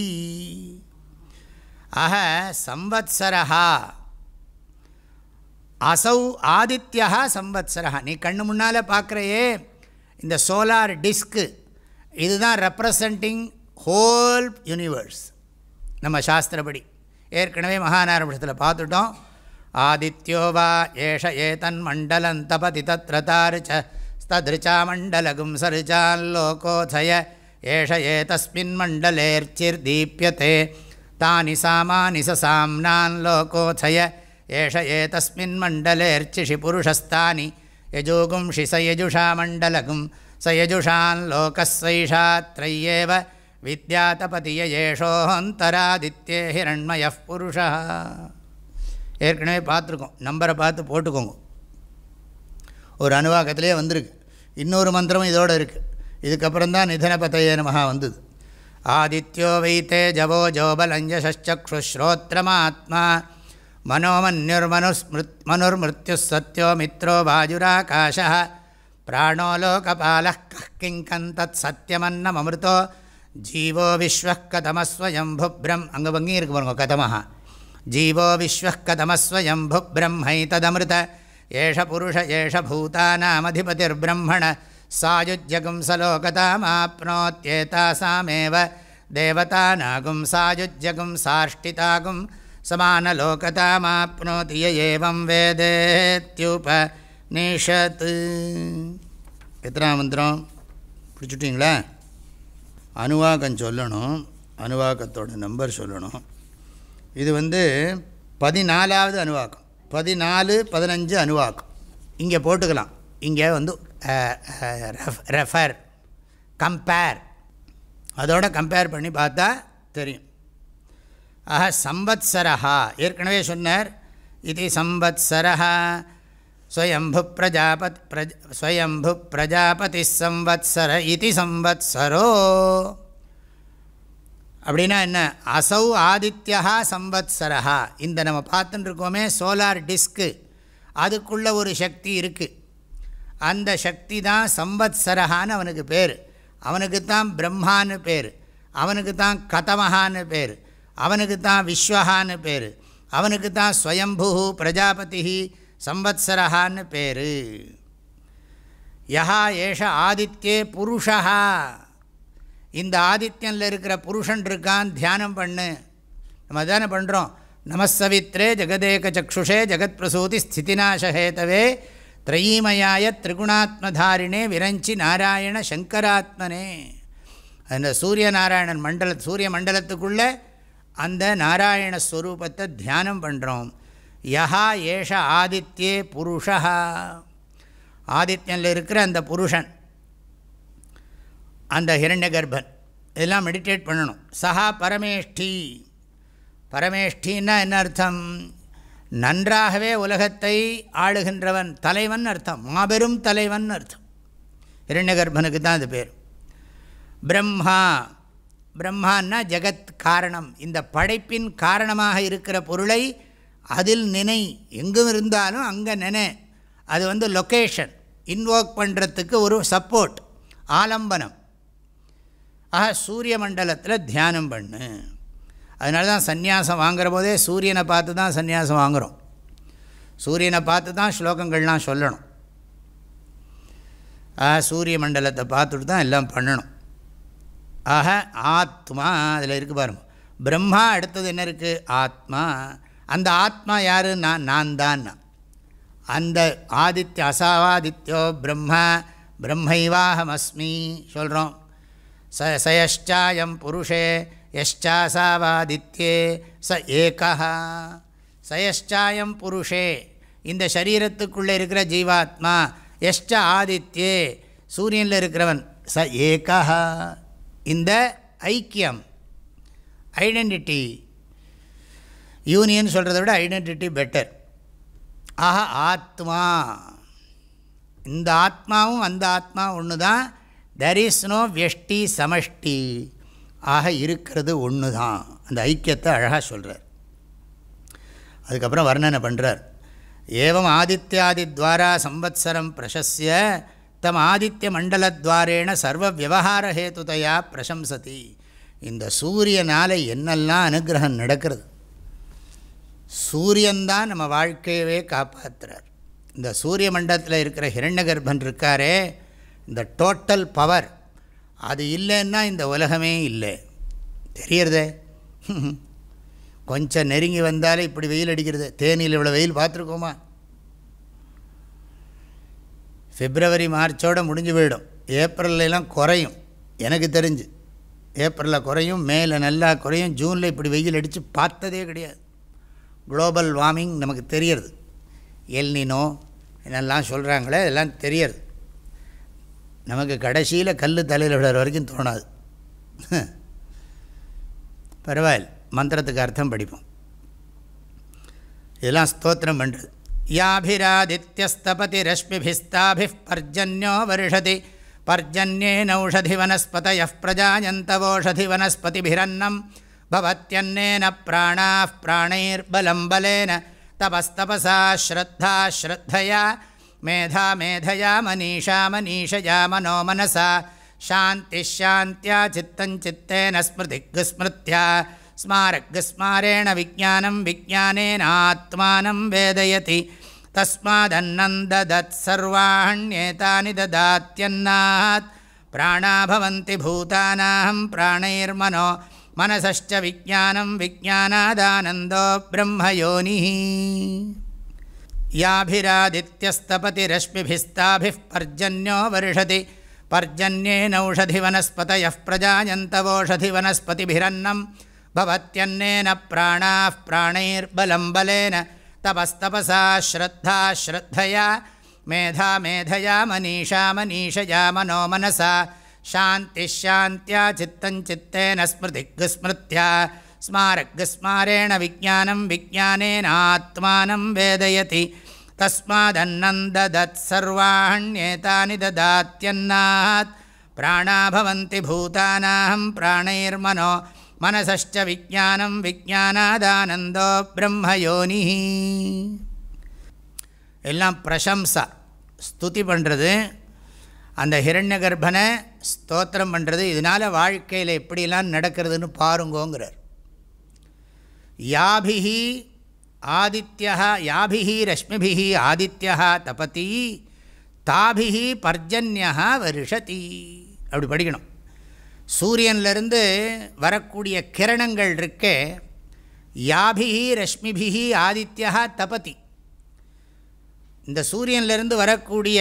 ஆக சம்பத்சரஹா அசௌ ஆதித்யா சம்பத்சரஹா. நீ கண்ணு முன்னால் பார்க்குறையே இந்த சோலார் டிஸ்க்கு, இதுதான் ரெப்ரசன்டிங் ஹோல் யூனிவர்ஸ். நம்ம சாஸ்திரப்படி ஏற்கனவே மகாநாராயணத்தில் பார்த்துட்டோம். ஆதித்யோ வா ஏஷ ஏதன் மண்டலம் தபதி தத்ர தாருச்ச தத்ருச்சா மண்டலகும் சருச்சால்லோகோதய ஏஷ ஏதஸ்மின் மண்டலேர்ச்சிர் தீப்யதே தானி சாமானி சசாம்னான் லோகோதய ஏஷ ஏதஸ்மின் மண்டலேர்ச்சிஷி புருஷஸ்தானி யஜோகும்ஷி சயஜுஷா மண்டலகும் சயஜுஷான் லோகஸ்வைஷாத்ரையேவ வித்யாதபதிய ஏஷோந்தராதித்யே ஹிரண்மயः புருஷா. ஏற்கனவே பார்த்துருக்கோம், நம்பரை பார்த்து போட்டுக்கோங்க. ஒரு அணுவாக்கத்திலே வந்திருக்கு. இன்னொரு மந்திரமும் இதோடு இருக்குது. இதுக்கப்புறம் தான் நிதனபதயே நமஹா வந்தது. ஆதித்யோ வைத்தே ஜவோ ஜோபலஞ்சசக்ஷுஸ்ரோத்ரமாத்மா மனோமன்யுர்மனுஸ்மிருத் மனுர்மிருத்யு சத்யோ மித்ரோ வாஜுராகாஷः பிராணோ லோகபாலः கः கிங்கன் தத் சத்யமன்னமமிருதோ ஜீவோ விஸ்வः கதமஸ்வயம்புப்ரம். அங்கே வங்கி இருக்கு பாருங்க, கதமஹா. ஜீவோ விஸ்வः கதமஸ்வயம்பு பிரம்மைததமிருத ஏஷ புருஷ ஏஷ பூதானாமதிபதிர்பிரம்மண சாயுஜ்யகும் சலோகதாமாப்னோத்யேதாசாமேவ தேவதாநாகும் சாயுஜ்யகும் சாஷ்டிதாகும் சமானலோகதாமாப்னோதி ய ஏவம் வேதேத்யுபநிஷத். எத்தனாம் மந்திரம் பிடிச்சுட்டிங்களா? அணுவாக்கம் சொல்லணும், அணுவாக்கத்தோட நம்பர் சொல்லணும். இது வந்து பதினாலாவது அணுவாக்கம். பதினாலு பதினஞ்சு அணுவாக்கம் இங்கே போட்டுக்கலாம். இங்கே வந்து ரெஃபர் கம்பேர், அதோட கம்பேர் பண்ணி பார்த்தா தெரியும். ஆஹ சம்பத்சரஹா ஏற்கனவே சொன்னார். இது சம்பத்சரஹா ஸ்வயம்பு பிரஜாபத் பிரஜ ஸ்வயம்பு பிரஜாபதி சம்வத்சர இது சம்வத்சரோ. அப்படின்னா என்ன, அசௌ ஆதித்யா சம்பத்சரஹா. இந்த நம்ம பார்த்துட்டு இருக்கோமே சோலார் டிஸ்க்கு, அதுக்குள்ள ஒரு சக்தி இருக்குது. அந்த சக்தி தான் சம்பத்சரஹான்னு அவனுக்கு பேர். அவனுக்கு தான் பிரம்மான்னு பேர், அவனுக்கு தான் கதமஹான்னு பேர், அவனுக்கு தான் விஸ்வஹான்னு பேர், அவனுக்கு தான் ஸ்வயம்பு பிரஜாபதி சம்பத்சரஹான்னு பேர். யஹா ஏஷ ஆதித்யே புருஷா. இந்த ஆதித்யனில் இருக்கிற புருஷன் இருக்கான், தியானம் பண்ணு. நம்ம தானே பண்ணுறோம். நமஸ்சவித்ரே ஜெகதேக சக்ஷுஷே ஜெகத் பிரசூதி ஸ்திதிநாசஹேதவே த்ரயீமயாய திரிகுணாத்மதாரிணே விரஞ்சி நாராயண சங்கராத்மனே. அந்த சூரிய நாராயணன் மண்டல சூரிய மண்டலத்துக்குள்ளே அந்த நாராயண ஸ்வரூபத்தை தியானம் பண்ணுறோம். யஹா ஏஷ ஆதித்யே புருஷா. ஆதித்யனில் இருக்கிற அந்த புருஷன், அந்த ஹிரண்ய கர்ப்பன், இதெல்லாம் மெடிடேட் பண்ணணும். சஹா பரமேஷ்டி. பரமேஷ்டின்னா என்ன அர்த்தம்? நன்றாகவே உலகத்தை ஆளுகின்றவன், தலைவன் அர்த்தம், மாபெரும் தலைவன் அர்த்தம். ஹிரண்ய கர்ப்பனுக்கு தான் அது பேர். பிரம்மா. பிரம்மான்னா ஜெகத் காரணம். இந்த படைப்பின் காரணமாக இருக்கிற பொருளை அதில் நினை, எங்கும் இருந்தாலும் அங்கே நினை. அது வந்து லொக்கேஷன், இன்வோக் பண்ணுறதுக்கு ஒரு சப்போர்ட், ஆலம்பனம். ஆக சூரிய மண்டலத்தில் தியானம் பண்ணு. அதனால தான் சந்நியாசம் வாங்குற போதே சூரியனை பார்த்து தான் சந்நியாசம் வாங்குகிறோம். சூரியனை பார்த்து தான் ஸ்லோகங்கள்லாம் சொல்லணும். ஆக சூரிய மண்டலத்தை பார்த்துட்டு தான் எல்லாம் பண்ணணும். ஆக ஆத்மா அதில் இருக்குது பாருங்க. பிரம்மா அடுத்தது என்ன இருக்குது? ஆத்மா. அந்த ஆத்மா யார்? நான் நான் தான். அந்த ஆதித்ய அசாவாதித்யோ பிரம்ம பிரம்மைவாஹமஸ்மி சொல்கிறோம். ச சயஷ்சாயம் புருஷே யஷ்சாசாவாதித்யே ச ஏகா. சயஷ்சாயம் புருஷே இந்த சரீரத்துக்குள்ளே இருக்கிற ஜீவாத்மா, யஷ்ச ஆதித்யே சூரியனில் இருக்கிறவன், ச ஏகா இந்த ஐக்கியம், ஐடென்டிட்டி. யூனியன் சொல்கிறத விட ஐடென்டிட்டி பெட்டர். ஆஹா ஆத்மா, இந்த ஆத்மாவும் அந்த ஆத்மா ஒன்று தான். தெர் இஸ் நோ வியஷ்டி சமஷ்டி. ஆக இருக்கிறது ஒன்று தான். அந்த ஐக்கியத்தை அழகாக சொல்கிறார். அதுக்கப்புறம் வர்ணனை பண்ணுறார். ஏவம் ஆதித்யாதித்வாரா சம்வத்சரம் பிரசஸ்ய தம் ஆதித்ய மண்டலத்வாரேண சர்வ விவகார ஹேதுதையா பிரசம்சதி. இந்த சூரியனால் என்னெல்லாம் அனுகிரகம் நடக்கிறது. சூரியன்தான் நம்ம வாழ்க்கையவே காப்பாற்றுறார். இந்த சூரிய மண்டலத்தில் இருக்கிற ஹிரண்யகர்ப்பன் இருக்காரே, இந்த டோட்டல் பவர், அது இல்லைன்னா இந்த உலகமே இல்லை. தெரியறதே, கொஞ்சம் நெருங்கி வந்தாலே இப்படி வெயில் அடிக்கிறது. தேனியில் இவ்வளோ வெயில் பார்த்துருக்கோமா? பிப்ரவரி மார்ச்சோடு முடிஞ்சு போயிடும். ஏப்ரல்லாம் குறையும், எனக்கு தெரிஞ்சு ஏப்ரலில் குறையும், மேலே நல்லா குறையும். ஜூனில் இப்படி வெயில் அடித்து பார்த்ததே கிடையாது. குளோபல் வார்மிங் நமக்கு தெரியறது. எல்னினோ என்னெல்லாம் சொல்கிறாங்களே இதெல்லாம் தெரியறது. நமக்கு கடைசியில் கல் தலையில் விடுற வரைக்கும் தோணாது. பரவாயில்ல, மந்திரத்துக்கு அர்த்தம் படிப்போம். இதெல்லாம் ஸ்தோத்திரம் பண்ணுறது. யாபிராதித்யஸ்தபதி ரஷ்மிபிஸ்தாபி பர்ஜன்யோ வருஷதி பர்ஜன்யே நௌஷதி வனஸ்பதயः பிரஜாயந்தவோஷதி வனஸ்பதிபிரன்னம் பவத்யன்னேன பிராணாः பிராணைர்பலம் பலேன தபஸ்தபசா ஸ்ரத்தா ஸ்ரத்தயா மேதா மேதயா மனீஷா மனீஷயா மனோ மனசா சாந்தி சாந்தியா சித்தம் சித்தேன ஸ்மிருதிக் ஸ்மிருத்யா ஸ்மாரக் ஸ்மாரேண விஜானம் விஜானேன ஆத்மானம் வேதயதி தஸ்மாதன்னந்ததத் சர்வாண்யேதானி ததாத்யன்னாத் பிராணா பவந்தி பூதானாம் பிராணைர்மனோ மனசஷ்ச விஜானம் விஜானாதானந்தோ பிரம்மயோனிஹ. யாபிராதித்யஸ்தபதி ரஷ்மிபிஸ்தாபிः பர்ஜன்யோ வருஷதி பர்ஜன்யே நௌஷதி வனஸ்பதயः பிரஜாயந்தவோஷதி வனஸ்பதிபிரன்னம் பவத்யன்னேன பிராணாः பிராணைர்பலம் பலேன தபஸ்தபசா ஸ்ரத்தா ஸ்ரத்தயா மேதா மேதயா மனீஷா மனீஷயா மனோ மனசா சாந்தி சாந்தியா சித்தம் சித்தேன ஸ்மிருதிக் ஸ்மிருத்யா ஸ்மாரக் ஸ்மாரேண விஜானம் விஜானேன ஆத்மானம் வேதயதி தஸ்மாதன்னந்ததத் சர்வாண்யேதானி ததாத்யன்னாத் பிராணா பவந்தி பூதானாம் பிராணைர்மனோ மனசஷ்ச விஜானம் விஜானாதானந்தோ பிரம்மயோனிஹ. எல்லாம் பிரசம்சா, ஸ்துதி பண்ணுறது, அந்த ஹிரண்யகர்ப்பனை ஸ்தோத்திரம் பண்ணுறது. இதனால் வாழ்க்கையில் எப்படிலாம் நடக்கிறதுன்னு பாருங்கோங்கிறார். யாபிஹி ஆதித்யா யாபிஹி ரஷ்மிபிஹி ஆதித்யா தபதி தாபிஹி பர்ஜன்யா வருஷதி. அப்படி படிக்கணும். சூரியன்லேருந்து வரக்கூடிய கிரணங்கள் இருக்கே, யாபிஹி ரஷ்மிபிஹி ஆதித்யா தபதி. இந்த சூரியன்லேருந்து வரக்கூடிய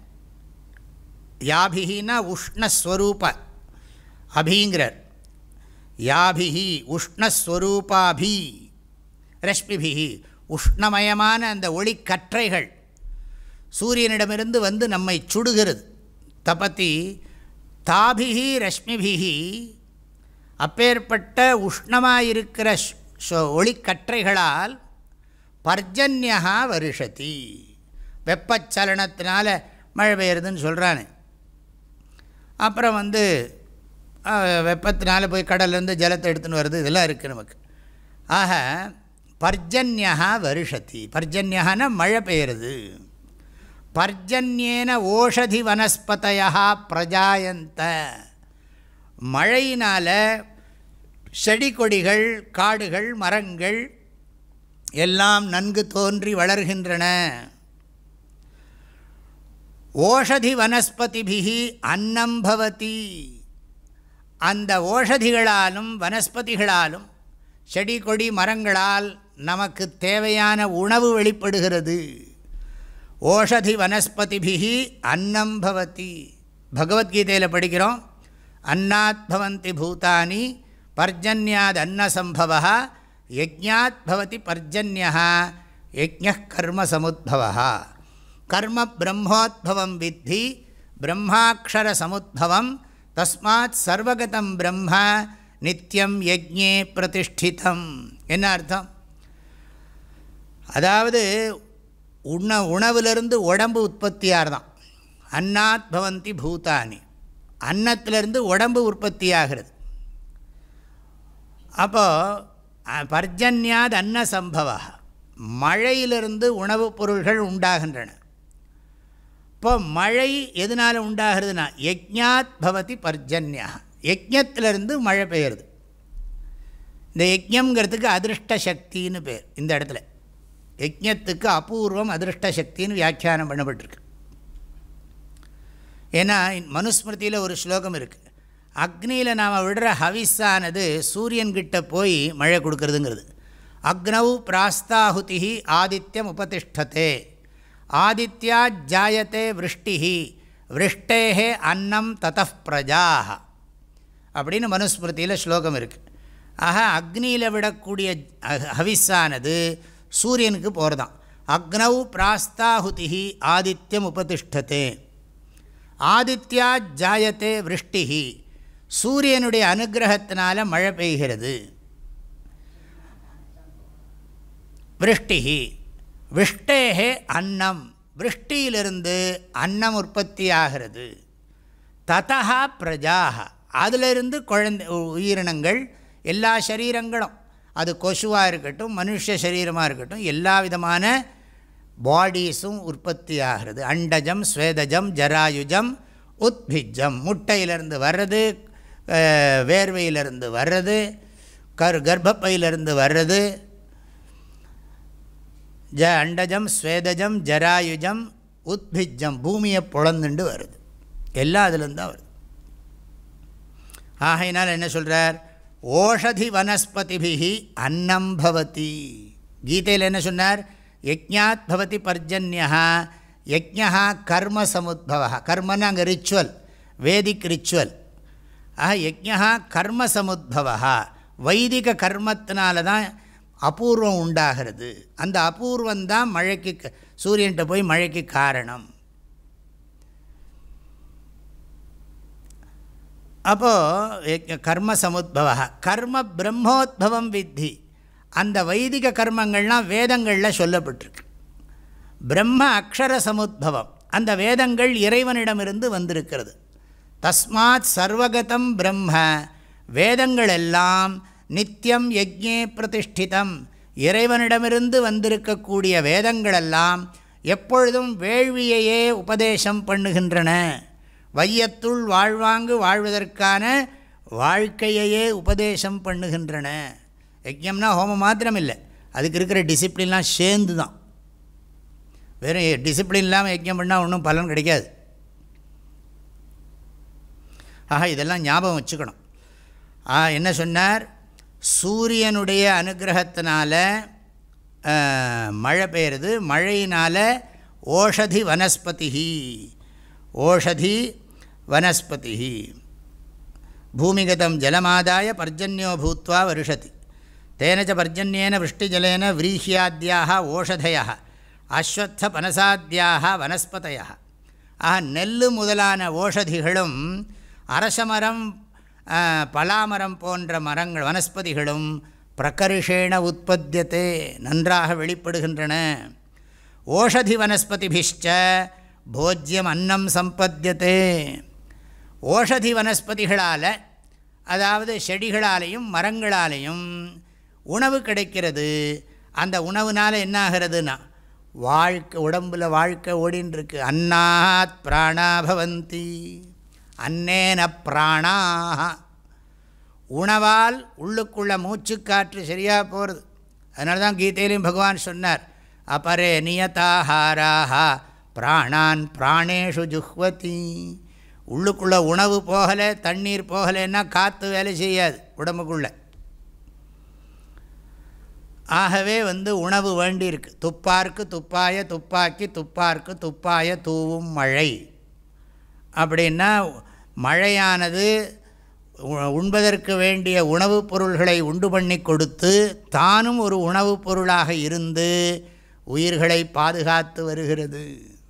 யாபிஹினா உஷ்ணஸ்வரூப அபிங்கிறார். யாபிஹி உஷ்ணஸ்வரூபாபி ரஷ்மிபிஹி உஷ்ணமயமான அந்த ஒளிக்கற்றைகள் சூரியனிடமிருந்து வந்து நம்மை சுடுகிறது. தபதி தாபிஹி ரஷ்மிபிஹி அப்பேற்பட்ட உஷ்ணமாயிருக்கிற ஒளிக்கற்றைகளால் பர்ஜன்யா வருஷதி வெப்பச்சலனத்தினால மழை பெய்யுறதுன்னு சொல்கிறானே. அப்புறம் வந்து வெப்பத்தினால போய் கடல்லேருந்து ஜலத்தை எடுத்துன்னு வருது, இதெல்லாம் இருக்குது நமக்கு. ஆக பர்ஜன்யா வருஷதி, பர்ஜன்யானா மழை பெய்யுறது. பர்ஜன்யேன ஓஷதி வனஸ்பதயா பிரஜாயந்த, மழையினால் செடி கொடிகள் காடுகள் மரங்கள் எல்லாம் நன்கு தோன்றி வளர்கின்றன. ஓஷதி வனஸ்பதிபிஹி அன்னம் பவதி, அந்த ஓஷதிகளாலும் வனஸ்பதிகளாலும் செடி கொடி மரங்களால் நமக்கு தேவையான உணவு வெளிப்படுகிறது. ஓஷதி வனஸ்பதிபிஹி அன்னம் பவதி. பகவத்கீதையில் படிக்கிறோம், அன்னாத் பவந்தி பூதானி பர்ஜன்யாத் அன்னசம்பவः யஜ்ஞாத் பவதி பர்ஜன்யः யஜ்ஞः கர்ம சமுத்பவः. கர்ம பிரம்மோத்பவம் வித்தி பிரம்மாக்ஷர சமுத்பவம் தஸ்மாத் சர்வகதம் பிரம்ம நித்யம் யஜ்ஞே பிரதிஷ்டிதம். என்ன அர்த்தம்? அதாவது உண உணவிலிருந்து உடம்பு உற்பத்தியாகிறதான். அன்னாத் பவந்தி பூதானி, அன்னத்திலிருந்து உடம்பு உற்பத்தியாகிறது. அப்போது பர்ஜன்யாத் அன்ன சம்பவா, மழையிலிருந்து உணவுப் பொருள்கள் உண்டாகின்றன. இப்போ மழை எதனால் உண்டாகிறதுனா யஜ்ஞாத் பவதி பர்ஜன்யா, யஜ்ஞத்திலிருந்து மழை பெய்யுறது. இந்த யஜ்ஞங்கிறதுக்கு அதிருஷ்ட சக்தின்னு பேர். இந்த இடத்துல யஜ்ஞத்துக்கு அபூர்வம் அதிருஷ்ட சக்தின்னு வியாக்கியானம் பண்ணப்பட்டிருக்கு. ஏன்னா மனுஸ்மிருதியில் ஒரு ஸ்லோகம் இருக்குது, அக்னியில் நாம் விடுற ஹவிஸானது சூரியன்கிட்ட போய் மழை கொடுக்கறதுங்கிறது. அக்னௌ பிராஸ்தாஹுதி ஆதித்யம் உபதிஷ்டதே ஆதித்யா ஜாயத்தே விருஷ்டிஹி விருஷ்டேஹே அன்னம் ததः பிரஜாஹ அப்படின்னு மனுஸ்மிருதியில் ஸ்லோகம் இருக்குது. ஆக அக்னியில் விடக்கூடிய ஹவிஸானது சூரியனுக்கு போகிறதான். அக்னௌ பிராஸ்தாஹுதி ஆதித்யம் உபதிஷ்டதே ஆதித்யா ஜாயத்தே விருஷ்டிஹி, சூரியனுடைய அனுகிரகத்தினால மழை பெய்கிறது. விருஷ்டிஹி விஷ்டேஹே அன்னம், விருஷ்டியிலிருந்து அன்னம் உற்பத்தி ஆகிறது. ததா பிரஜாக, அதிலிருந்து குழந்தை உயிரினங்கள், எல்லா சரீரங்களும், அது கொசுவாக இருக்கட்டும் மனுஷ சரீரமாக இருக்கட்டும், எல்லா விதமான பாடிஸும் உற்பத்தி ஆகிறது. அண்டஜம் ஸ்வேதஜம் ஜராயுஜம் உத்பிஜம், முட்டையிலிருந்து வர்றது, வேர்வையிலிருந்து வர்றது, கர் கர்ப்பப்பையிலிருந்து வர்றது, ஜ அண்டஜம் ஸ்வேதஜம் ஜராயுஜம் உத்பிஜம், பூமியை பொழந்துண்டு வருது. எல்லாம் அதுலேருந்து தான் வருது. ஆகையினால் என்ன சொல்கிறார்? ஓஷதி வனஸ்பதிபிஹி அன்னம் பவதி. கீதையில் என்ன சொன்னார்? யஜ்ஞாத் பவதி பர்ஜன்யா யஜ்ஞா கர்ம சமுத்பவ. கர்மன்னா அங்கே ரிச்சுவல், வேதிக் ரிச்சுவல். ஆக யஜ்ஞா கர்ம சமுத்பவ, வைதிக கர்மத்தினால தான் அபூர்வம் உண்டாகிறது. அந்த அபூர்வந்தான் மழைக்கு, சூரியன்கிட்ட போய் மழைக்கு காரணம். அப்போது கர்ம சமுத்பவ கர்ம பிரம்மோத்பவம் வித்தி. அந்த வைதிக கர்மங்கள்லாம் வேதங்களில் சொல்லப்பட்டிருக்கு. பிரம்ம அக்ஷர சமுத்பவம், அந்த வேதங்கள் இறைவனிடமிருந்து வந்திருக்கிறது. தஸ்மாத் சர்வகதம் பிரம்ம, வேதங்கள் எல்லாம் நித்தியம் யஜ்ஞே பிரதிஷ்டிதம், இறைவனிடமிருந்து வந்திருக்கக்கூடிய வேதங்களெல்லாம் எப்பொழுதும் வேள்வியையே உபதேசம் பண்ணுகின்றன. வையத்துள் வாழ்வாங்கு வாழ்வதற்கான வாழ்க்கையையே உபதேசம் பண்ணுகின்றன. யஜ்ஞம்னா ஹோமம் மாத்திரம் இல்லை, அதுக்கு இருக்கிற டிசிப்ளின்லாம் சேர்ந்து தான். வெறும் டிசிப்ளின் இல்லாமல் யஜ்ஞம் பண்ணால் ஒன்றும் பலன் கிடைக்காது. ஆக இதெல்லாம் ஞாபகம் வச்சுக்கணும். என்ன சொன்னார்? சூரியனுடைய அனுகிரகத்தினால மழை பெய்யுறது, மழையினால் ஓஷதி வனஸ்பதிஹி, ஓஷதி வனஸ்பதிஹி பூமிகதம் ஜலமாதாய பர்ஜன்யோ பூத்வா வருஷதி தேனச்ச பர்ஜன்யேன விருஷ்டிஜலேன விரீஹ்யாத்யாக ஓஷதயः அஸ்வத்த பனசாத்யாக வனஸ்பதயः. ஆக நெல் முதலான ஓஷதிகளும் அரசமரம் பலாமரம் போன்ற மரங்கள் வனஸ்பதிகளும் பிரகர்ஷேண உற்பத்தியதே, நன்றாக வெளிப்படுகின்றன. ஓஷதி வனஸ்பதிபிஷ்ச போஜ்யம் அன்னம் சம்பத்தியதே. ஓஷதி வனஸ்பதிகளால், அதாவது செடிகளாலேயும் மரங்களாலேயும் உணவு கிடைக்கிறது. அந்த உணவுனால் என்ன ஆகிறதுனா வாழ்க்கை, உடம்பில் வாழ்க்கை ஓடின்ருக்கு. அன்னாத் பிராணா பவந்தி, அன்னேன பிராணாக, உணவால் உள்ளுக்குள்ள மூச்சுக்காற்று சரியாக போகிறது. அதனால தான் கீதையிலையும் பகவான் சொன்னார், அபரே நியதாஹாராக பிராணான் பிராணேஷு ஜுஹ்வதி. உள்ளுக்குள்ளே உணவு போகலை, தண்ணீர் போகலைன்னா காற்று வேலை செய்யாது உடம்புக்குள்ளே. ஆகவே வந்து உணவு வேண்டியிருக்கு. துப்பார்க்கு துப்பாய துப்பாக்கி துப்பார்க்கு துப்பாய தூவும் மழை அப்படின்னா மழையானது உண்பதற்கு வேண்டிய உணவுப் பொருள்களை உண்டு பண்ணி கொடுத்து தானும் ஒரு உணவுப் பொருளாக இருந்து உயிர்களை பாதுகாத்து வருகிறது.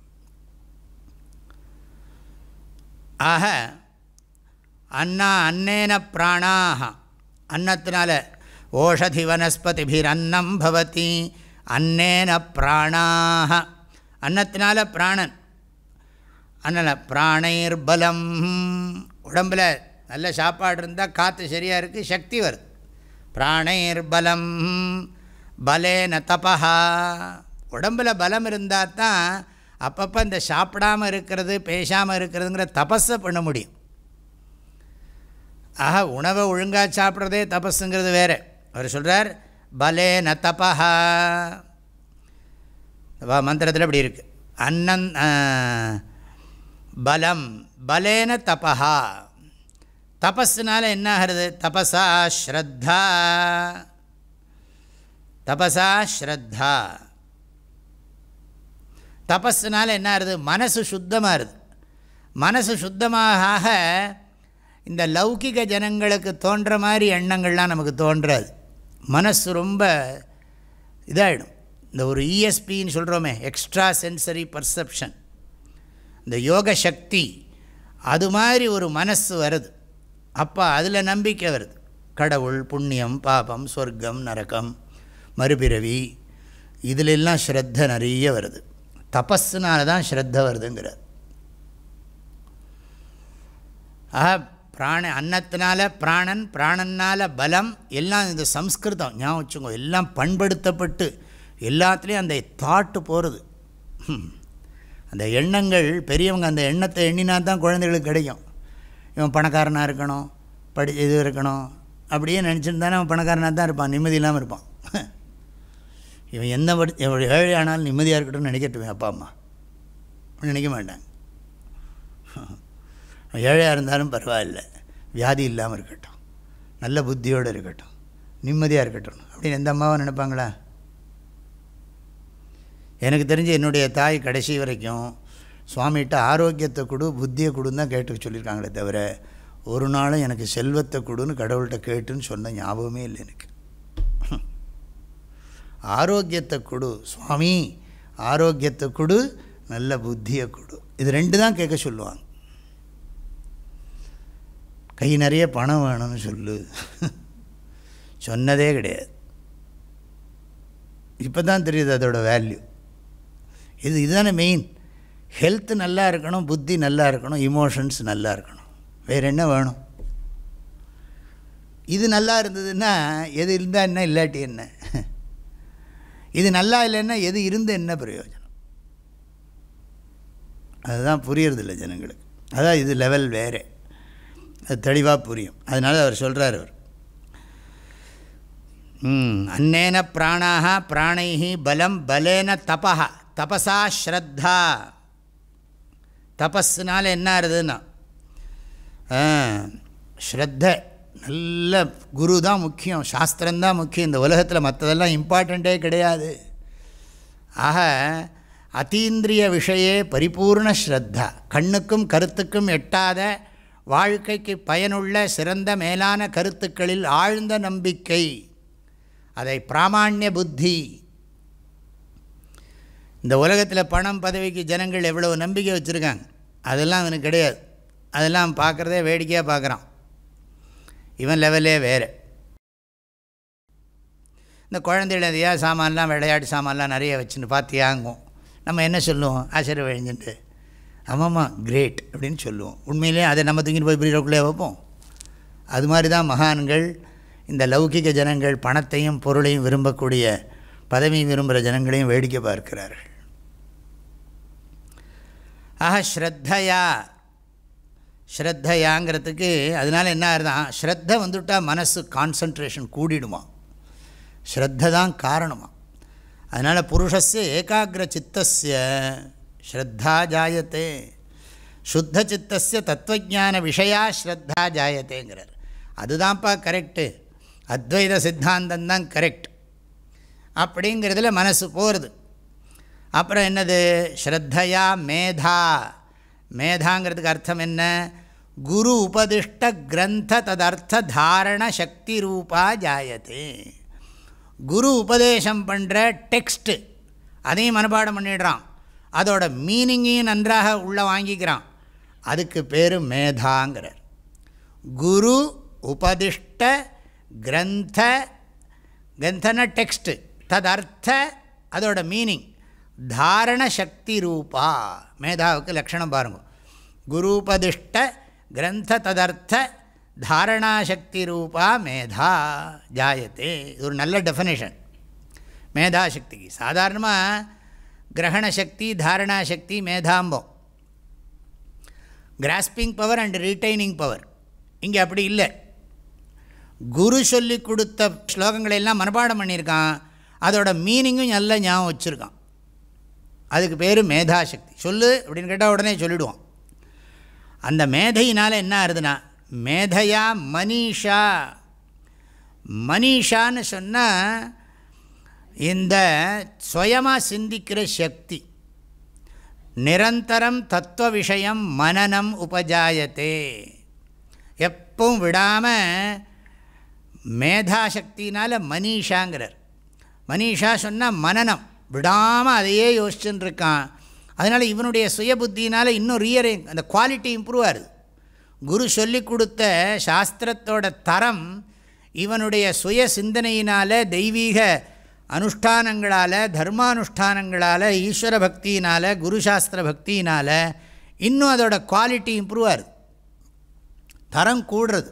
ஆக அன்னா அன்னேன பிராணாக, அன்னத்தினால ஓஷதி வனஸ்பதிபிர் அன்னம் பவதி அன்னேன பிராணாக, அன்னத்தினால பிராணன். அதனால் பிராணைர் பலம், உடம்பில் நல்ல சாப்பாடு இருந்தால் காற்று சரியாக இருக்குது, சக்தி வருது. பிராணைர் பலம் பலேன தபஹா, உடம்பில் பலம் இருந்தால் தான் அப்பப்போ இந்த சாப்பிடாமல் இருக்கிறது பேசாமல் இருக்கிறதுங்கிற தபஸை பண்ண முடியும். ஆக உணவை ஒழுங்காக சாப்பிட்றதே தபஸுங்கிறது வேறு. அவர் சொல்கிறார் பலேன தபஹா, மந்திரத்தில் அப்படி இருக்குது. அன்னன் பலம் பலேன தபஹா, தபஸ்னால என்ன ஆகிறது? தபஸா ஸ்ரத்தா, தபஸா ஸ்ரத்தா. தபஸ்னால என்ன ஆகுது? மனசு சுத்தமாக இருக்குது. மனசு சுத்தமாக இந்த லௌகிக ஜனங்களுக்கு தோன்ற மாதிரி எண்ணங்கள்லாம் நமக்கு தோன்றாது. மனசு ரொம்ப இதாகிடும். இந்த ஒரு இஎஸ்பின்னு சொல்கிறோமே, எக்ஸ்ட்ரா சென்சரி பர்செப்ஷன், இந்த யோக சக்தி, அது மாதிரி ஒரு மனசு வருது. அப்போ அதில் நம்பிக்கை வருது. கடவுள், புண்ணியம், பாபம், சொர்க்கம், நரகம், மறுபிறவி, இதிலெல்லாம் ஸ்ரத்த நிறைய வருது. தபஸ்னால தான் ஸ்ரத்த வருதுங்கிறார். ஆஹா, பிராண அன்னத்தினால பிராணன், பிராணனால் பலம், எல்லாம் இந்த சம்ஸ்கிருதம் ஞாபகம் வச்சுக்கோ. எல்லாம் பண்படுத்தப்பட்டு எல்லாத்துலேயும் அந்த தாட்டு போகிறது. அந்த எண்ணங்கள், பெரியவங்க அந்த எண்ணத்தை எண்ணினா தான் குழந்தைகளுக்கு கிடைக்கும். இவன் பணக்காரனாக இருக்கணும், படி இது இருக்கணும் அப்படியே நினச்சிட்டு தானே அவன் பணக்காரனாக தான் இருப்பான், நிம்மதி இல்லாமல் இருப்பான். இவன் எந்த படி ஏழை ஆனாலும் நிம்மதியாக இருக்கட்டும்னு நினைக்கட்டுமே அப்பா அம்மா, நினைக்க மாட்டாங்க. ஏழையாக இருந்தாலும் பரவாயில்லை, வியாதி இல்லாமல் இருக்கட்டும், நல்ல புத்தியோடு இருக்கட்டும், நிம்மதியாக இருக்கட்டும் அப்படின்னு எந்த அம்மாவும் நினைப்பாங்களா? எனக்கு தெரிஞ்சு என்னுடைய தாய் கடைசி வரைக்கும் சுவாமிகிட்ட ஆரோக்கியத்தை கொடு, புத்தியை கொடுன்னு தான் கேட்டு சொல்லியிருக்காங்களே தவிர ஒரு நாளும் எனக்கு செல்வத்தை கொடுன்னு கடவுள்கிட்ட கேட்டுன்னு சொன்ன ஞாபகமே இல்லை எனக்கு. ஆரோக்கியத்தை கொடு சுவாமி, ஆரோக்கியத்தை கொடு, நல்ல புத்தியை கொடு, இது ரெண்டு தான் கேட்க சொல்லுவாங்க. கை நிறைய பணம் வேணும்னு சொல்லு சொன்னதே கிடையாது. இப்போ தான் தெரியுது அதோட வேல்யூ. இது இதுதானே மெயின். ஹெல்த்து நல்லா இருக்கணும், புத்தி நல்லா இருக்கணும், இமோஷன்ஸ் நல்லா இருக்கணும், வேறு என்ன வேணும்? இது நல்லா இருந்ததுன்னா எது இருந்தால் என்ன, இல்லாட்டி என்ன? இது நல்லா இல்லைன்னா எது இருந்து என்ன பிரயோஜனம்? அதுதான் புரியறதில்லை ஜனங்களுக்கு. அதான் இது லெவல் வேறு, அது தெளிவாக புரியும். அதனால் அவர் சொல்கிறார், அவர் அன்னேன பிராணாக பிராணைஹி பலம் பலேன தபஹ தபஸா ஸ்ரத்தா. தபஸ்னால் என்ன ஆகுதுன்னா ஸ்ரத்த, நல்ல குரு தான் முக்கியம், சாஸ்திரம்தான் முக்கியம். இந்த உலகத்தில் மற்றதெல்லாம் இம்பார்ட்டண்ட்டே கிடையாது. ஆக அதீந்திரிய விஷயே பரிபூர்ண ஸ்ரத்தா, கண்ணுக்கும் கருத்துக்கும் எட்டாத வாழ்க்கைக்கு பயனுள்ள சிறந்த மேலான கருத்துக்களில் ஆழ்ந்த நம்பிக்கை, அதை பிராமாண்ய புத்தி. இந்த உலகத்தில் பணம் பதவிக்கு ஜனங்கள் எவ்வளோ நம்பிக்கை வச்சுருக்காங்க, அதெல்லாம் அவனுக்கு கிடையாது. அதெல்லாம் பார்க்குறதே வேடிக்கையாக பார்க்குறான். இவன் லெவலே வேறு. இந்த குழந்தைகள் எதையா சாமான்லாம், விளையாட்டு சாமான்லாம் நிறைய வச்சுன்னு பார்த்தியாங்கும். நம்ம என்ன சொல்லுவோம்? ஆசிரியர் வழிஞ்சுட்டு ஆமாம்மா கிரேட் அப்படின்னு சொல்லுவோம். உண்மையிலே அதை நம்ம தூக்கிட்டு போய் பீரோக்குள்ளே வைப்போம். அது மாதிரி தான் மகான்கள் இந்த லௌகிக ஜனங்கள், பணத்தையும் பொருளையும் விரும்பக்கூடிய, பதவி விரும்புகிற ஜனங்களையும் வேடிக்கை பார்க்கிறார்கள். ஆஹ ஸ்ரத்தையா, ஸ்ரத்தையாங்கிறதுக்கு அதனால் என்ன ஆகுதான், ஸ்ரத்த வந்துவிட்டால் மனசு கான்சன்ட்ரேஷன் கூடிடுமா, ஸ்ரத்த தான் காரணமாக. அதனால் புருஷஸ்ய ஏகாகிர சித்தஸ்ய ஸ்ரத்தா ஜாயத்தே, சுத்த சித்தஸ்ய தத்துவஜான விஷயா ஸ்ரத்தா ஜாயத்தேங்கிறார். அதுதான்ப்பா கரெக்டு, அத்வைத சித்தாந்தந்தான் கரெக்ட். அப்படிங்கிறதுல மனசு போகிறது. அப்புறம் என்னது, ஸ்ரத்தையா மேதா. மேதாங்கிறதுக்கு அர்த்தம் என்ன, குரு உபதிஷ்ட கிரந்த ததர்த்த தாரண சக்தி ரூபா ஜாயத்தே. குரு உபதேசம் பண்ணுற டெக்ஸ்ட்டு அதையும் மனப்பாடம் பண்ணிடுறான், அதோட மீனிங்கையும் நன்றாக உள்ளே வாங்கிக்கிறான். அதுக்கு பேர் மேதாங்கிறார். குரு உபதிஷ்ட கிரந்த, கிரந்தன டெக்ஸ்ட்டு, ததர்த்த அதோட மீனிங், தாரண சக்தி ரூபா. மேதாவுக்கு லக்ஷணம் பாருங்க, குரு உபதிஷ்ட கிரந்த ததர்த்த தாரணாசக்தி ரூபா மேதா ஜாயத்தே. இது ஒரு நல்ல டெஃபினேஷன் மேதாசக்திக்கு. சாதாரணமாக கிரகணசக்தி, தாரணாசக்தி, மேதாம்பம், grasping power and retaining power. இங்கே அப்படி இல்லை. குரு சொல்லி கொடுத்த ஸ்லோகங்களெல்லாம் மனப்பாடம் பண்ணியிருக்கான், அதோட மீனிங்கும் நல்லா ஞாபகம் வச்சுருக்கான். அதுக்கு பேர் மேதாசக்தி. சொல்லு அப்படின்னு கேட்டால் உடனே சொல்லிவிடுவான். அந்த மேதையினால் என்ன ஆகுதுன்னா, மேதையா மனிஷா. மனிஷான்னு சொன்னால் இந்த சுயமாக சிந்திக்கிற சக்தி. நிரந்தரம் தத்துவ விஷயம் மனனம் உபஜாயத்தே. எப்பவும் விடாமல் மேதாசக்தினால் மனிஷாங்கிறார். மனிஷா சொன்னால் மனனம், விடாமல் அதையே யோசிச்சுன்னு இருக்கான். அதனால் இவனுடைய சுய புத்தினால் இன்னும் ரியரை அந்த குவாலிட்டி இம்ப்ரூவ் ஆகுது. குரு சொல்லி கொடுத்த சாஸ்திரத்தோட தரம் இவனுடைய சுய சிந்தனையினால், தெய்வீக அனுஷ்டானங்களால், தர்மானுஷ்டானங்களால், ஈஸ்வர பக்தியினால், குரு சாஸ்திர பக்தியினால் இன்னும் அதோட குவாலிட்டி இம்ப்ரூவ் ஆகுது, தரம் கூடுறது.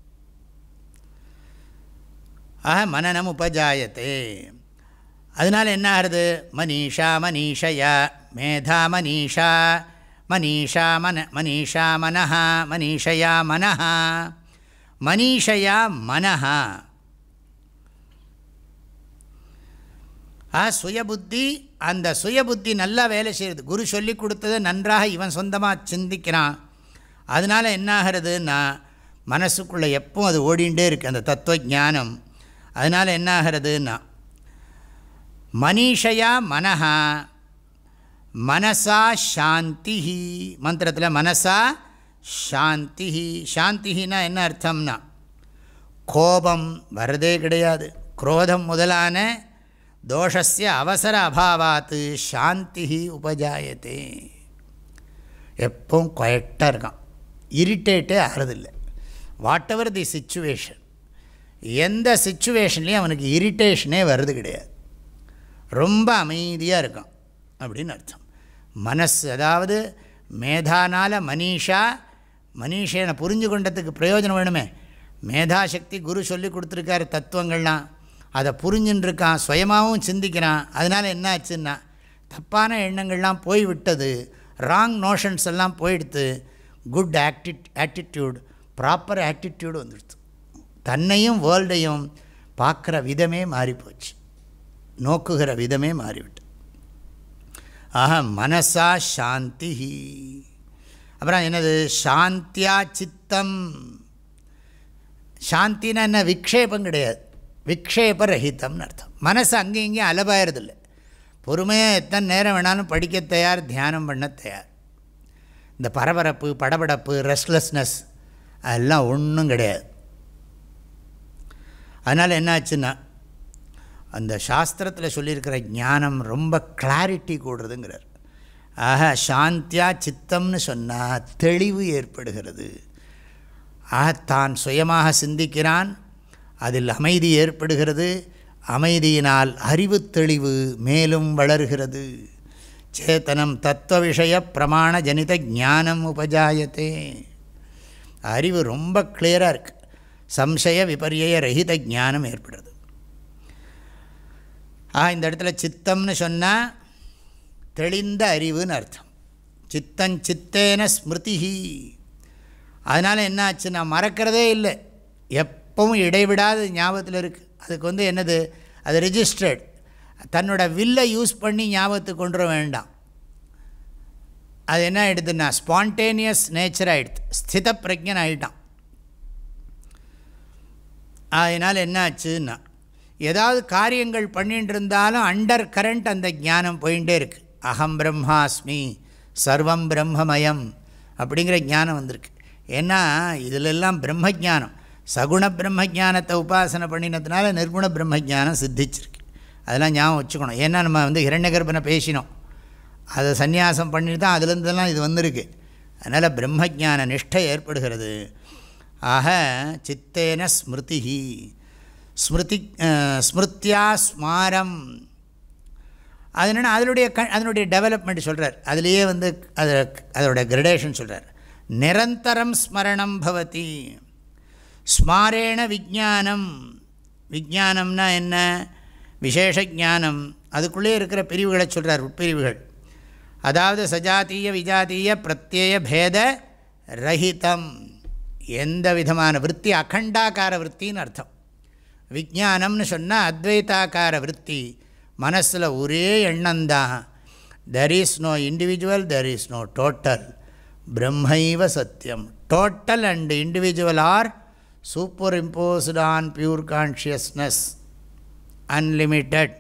ஆக மனனம் உபஜாயத்தே. அதனால் என்ன ஆகுது, மனிஷா மனிஷயா மேதா மனிஷா மனிஷா மன மனிஷா மனஹா மனிஷயா மனஹா மனிஷயா மனஹா. ஆ சுயபுத்தி, அந்த சுயபுத்தி நல்லா வேலை செய்யுது. குரு சொல்லி கொடுத்ததை நன்றாக இவன் சொந்தமாக சிந்திக்கிறான். அதனால் என்ன ஆகிறதுன்னா, மனசுக்குள்ளே எப்பவும் அது ஓடிண்டே இருக்குது அந்த தத்துவ ஞானம். அதனால் என்ன ஆகிறதுன்னா, மனிஷயா மனஹா மனசா சாந்தி. மந்திரத்தில் மனசா சாந்தி. சாந்தினா என்ன அர்த்தம்னா, கோபம் வரதே கிடையாது. குரோதம் முதலான தோஷஸ்ய அவசர அபாவாத்து சாந்தி உபஜாயத்தே. எப்பவும் குவைட்டாக இருக்கான், இரிட்டேட்டே ஆகிறதில்லை. வாட் எவர் தி சிச்சுவேஷன், எந்த சிச்சுவேஷன்லேயும் அவனுக்கு இரிட்டேஷனே வருது கிடையாது. ரொம்ப அமைதியாக இருக்கான் அப்படின்னு அர்த்தம். மனசு, அதாவது மேதானால் மனிஷா. மனிஷனை புரிஞ்சு கொண்டதுக்கு பிரயோஜனம் வேணுமே. மேதாசக்தி குரு சொல்லி கொடுத்துருக்காரு தத்துவங்கள்லாம், அதை புரிஞ்சுட்டுருக்கான், சுயமாகவும் சிந்திக்கிறான். அதனால் என்ன ஆச்சுன்னா, தப்பான எண்ணங்கள்லாம் போய்விட்டது, ராங் நோஷன்ஸ் எல்லாம் போயிடுத்து. குட் ஆக்டி ஆட்டிடியூட் ப்ராப்பர் ஆட்டிடியூடு வந்துடுது. தன்னையும் வேர்ல்டையும் பார்க்குற விதமே மாறிப்போச்சு, நோக்குகிற விதமே மாறிவிட்டு. ஆஹா மனசா சாந்தி. அப்புறம் என்னது, சாந்தியா சித்தம். சாந்தினா என்ன, விக்ஷேபம் கிடையாது, விக்ஷேப ரஹிதம்னு அர்த்தம். மனசு அங்கேயும் இங்கேயும் அலபாயறதில்லை. பொறுமையாக எத்தனை நேரம் வேணாலும் படிக்க தயார், தியானம் பண்ண தயார். இந்த பரபரப்பு, படபடப்பு, ரெஸ்ட்லெஸ்னஸ் அதெல்லாம் ஒன்றும் கிடையாது. அதனால் என்னாச்சுன்னா, அந்த சாஸ்திரத்தில் சொல்லியிருக்கிற ஞானம் ரொம்ப கிளாரிட்டி கூடுறதுங்கிறார். ஆக சாந்தியா சித்தம்னு சொன்னால் தெளிவு ஏற்படுகிறது. ஆக தான் சுயமாக சிந்திக்கிறான், அதில் அமைதி ஏற்படுகிறது. அமைதியினால் அறிவு தெளிவு மேலும் வளர்கிறது. சேத்தனம் தத்துவ விஷய பிரமாண ஜனித ஞானம் உபஜாயத்தே. அறிவு ரொம்ப கிளியராக இருக்குது, சம்சய விபரிய ரஹித ஞானம் ஏற்படுறது. ஆ இந்த இடத்துல சித்தம்னு சொன்னால் தெளிந்த அறிவுன்னு அர்த்தம். சித்தஞ்சித்தேன ஸ்மிருதிஹி. அதனால் என்ன ஆச்சுன்னா, மறக்கிறதே இல்லை, எப்பவும் இடைவிடாத ஞாபகத்தில் இருக்குது. அதுக்கு வந்து என்னது, அது ரிஜிஸ்டர்ட். தன்னோட வில்லை யூஸ் பண்ணி ஞாபகத்துக்கு கொண்டு வர வேண்டாம். அது என்ன ஆகிடுதுன்னா, ஸ்பான்டேனியஸ் நேச்சர் ஆகிடுது, ஸ்தித பிரஜன் ஆகிட்டான். அதனால் என்ன ஆச்சுன்னா, ஏதாவது காரியங்கள் பண்ணிட்டு இருந்தாலும் அண்டர் கரண்ட் அந்த ஞானம் போயிட்டே இருக்குது. அகம் பிரம்மாஸ்மி சர்வம் பிரம்மமயம் அப்படிங்கிற ஞானம் வந்திருக்கு. ஏன்னா இதிலெல்லாம் பிரம்மஜானம், சகுண பிரம்மஜானத்தை உபாசனை பண்ணினதுனால நிர்குண பிரம்மஜானம் சித்திச்சிருக்கு. அதெல்லாம் ஞாபகம் வச்சுக்கணும். ஏன்னா நம்ம வந்து ஹிரண்யகர்ப்பனை பேசினோம், அதை சந்நியாசம் பண்ணிட்டு தான் அதுலேருந்துலாம் இது வந்திருக்கு. அதனால் பிரம்மஜான நிஷ்டை ஏற்படுகிறது. ஆக சித்தேன ஸ்மிருதி, ஸ்மிருதி ஸ்மிருத்தியா ஸ்மாரம், அதனால அதனுடைய க அதனுடைய டெவலப்மெண்ட் சொல்கிறார். அதுலேயே வந்து அது அதோடைய கிரடேஷன் சொல்கிறார். நிரந்தரம் ஸ்மரணம் பவதி, ஸ்மாரேண விஜானம். விஜானம்னா என்ன? விசேஷ ஞானம். அதுக்குள்ளே இருக்கிற பிரிவுகளை சொல்கிறார், உட்பிரிவுகள். அதாவது சஜாத்தீய விஜாத்தீய பிரத்யேய பேத ரஹிதம், எந்த விதமான விற்பி, அகண்டாக்கார விற்த்தின்னு அர்த்தம். விஜானம்னு சொன்னால் அத்வைதாக்கார விற்பி, மனசில் ஒரே எண்ணந்தான். There is no individual, there is no total, பிரம்மைவ சத்தியம். Total and individual are superimposed on pure consciousness, unlimited,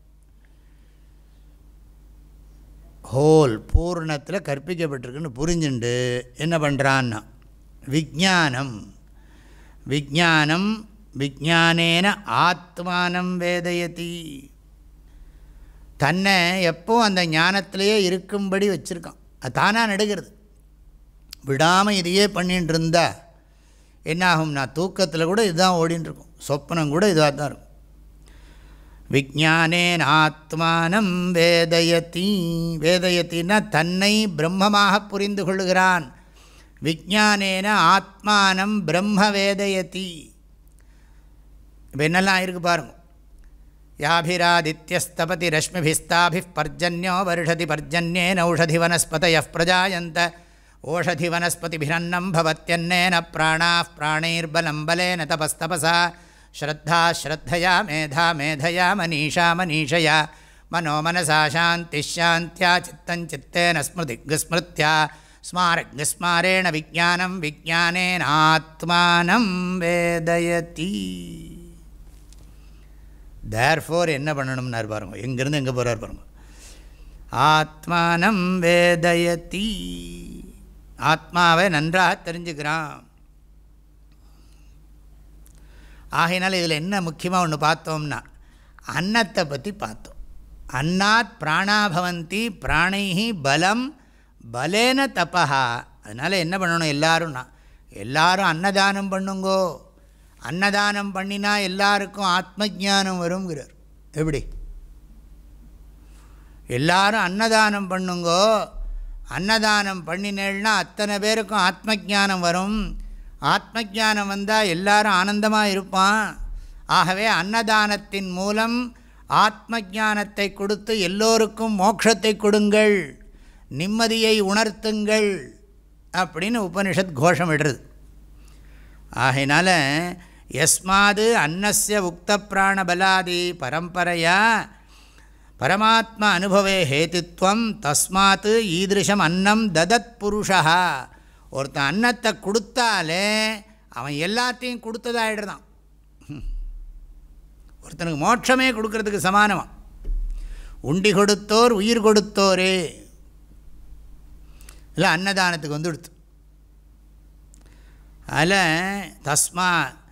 whole, பூர்ணத்தில் கற்பிக்கப்பட்டிருக்குன்னு புரிஞ்சுண்டு என்ன பண்ணுறான்னா விஜானம். விஜானம் விஜானேன ஆத்மானம் வேதயதி, தன்னை எப்போ அந்த ஞானத்திலேயே இருக்கும்படி வச்சுருக்கான். அது தானாக நடுகிறது. விடாமல் இதையே பண்ணிகிட்டு இருந்தா என்னாகும்னா தூக்கத்தில் கூட இதுதான் ஓடின்னு இருக்கும், சொப்பனம் கூட இதாக தான் இருக்கும். விஜானேன ஆத்மானம் வேதயதி, வேதயத்தின்னா தன்னை பிரம்மமாக புரிந்து கொள்ளுகிறான். விஜானேன ஆத்மானம் பிரம்ம வேதயதி. இப்போ என்னெல்லாம் இருக்குது பாருங்க. யாபிராதித்யஸ்தபதி ரஷ்மிபிஸ்தாபி பர்ஜன்யோ வருஷதி பர்ஜன்யேன ஓஷதி வனஸ்பதய பிரஜாயந்த ஓஷதி வனஸ்பதிபிரன்னம் பவத்யன்னேன பிராணாः பிராணைர்பலம் பலேன தபஸ்தபசா ஸ்ரத்தா ஸ்ரத்தயா மேதா மேதயா மனீஷா மனீஷயா மனோ மனசா சாந்தி சாந்தியா சித்தம் சித்தேன ஸ்மிருதி ஸ்மிருத்யா ஸ்மாரக் ஸ்மாரேண விஜானம் விஜானேன ஆத்மானம் வேதயதி. தேர்ஃபோர் என்ன பண்ணணும்னார் பாருங்க, எங்கேருந்து எங்கே போகிறார் பாருங்க. ஆத்மானம் வேதயதி, ஆத்மாவை நன்றாக தெரிஞ்சுக்கிறான். ஆகையினால இதில் என்ன முக்கியமாக ஒன்று பார்த்தோம்னா அன்னத்தை பற்றி பார்த்தோம். அன்னாத் பிராணாபவந்தி பிராணைஹி பலம் பலேன தபஹா. அதனால் என்ன பண்ணணும் எல்லாரும்னா, எல்லாரும் அன்னதானம் பண்ணுங்கோ. அன்னதானம் பண்ணினா எல்லாருக்கும் ஆத்ம ஞானம் வருங்கிறார். எப்படி? எல்லாரும் அன்னதானம் பண்ணுங்கோ, அன்னதானம் பண்ணினேன்னா அத்தனை பேருக்கும் ஆத்ம ஞானம் வரும். ஆத்ம ஞானம் வந்தால் எல்லாரும் ஆனந்தமாக இருப்பான். ஆகவே அன்னதானத்தின் மூலம் ஆத்ம ஞானத்தை கொடுத்து எல்லோருக்கும் மோட்சத்தை கொடுங்கள், நிம்மதியை உணர்த்துங்கள் அப்படின்னு உபனிஷத் கோஷம் விடுறது. ஆகையினால யஸ்மாது அன்னஸ்ய உக்த பிராணபலாதி பரம்பரையா பரமாத்மா அனுபவே ஹேதுத்வம் தஸ்மாத் ஈதிருஷம் அன்னம் ததத் புருஷா. ஒருத்தன் அன்னத்தை கொடுத்தாலே அவன் எல்லாத்தையும் கொடுத்ததாகிடுதான். ஒருத்தனுக்கு மோட்சமே கொடுக்கறதுக்கு சமானமாக. உண்டி கொடுத்தோர் உயிர் கொடுத்தோரே இல்லை அன்னதானத்துக்கு வந்து கொடுத்து. அதில் தஸ்மா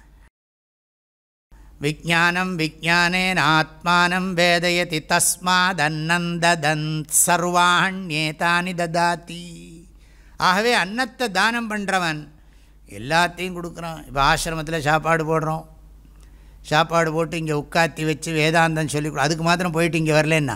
விஜானம் விஜானேன ஆத்மானம் வேதயதி தஸ்மாதன்னந்ததன் சர்வாண்யேதானி ததாதி. ஆகவே அன்னத்தை தானம் பண்ணுறவன் எல்லாத்தையும் கொடுக்குறான். இப்போ ஆசிரமத்தில் சாப்பாடு போடுறோம், சாப்பாடு போட்டு இங்கே உட்காத்தி வச்சு வேதாந்தம் சொல்லி அதுக்கு மாத்திரம் போயிட்டு இங்கே வரலன்னா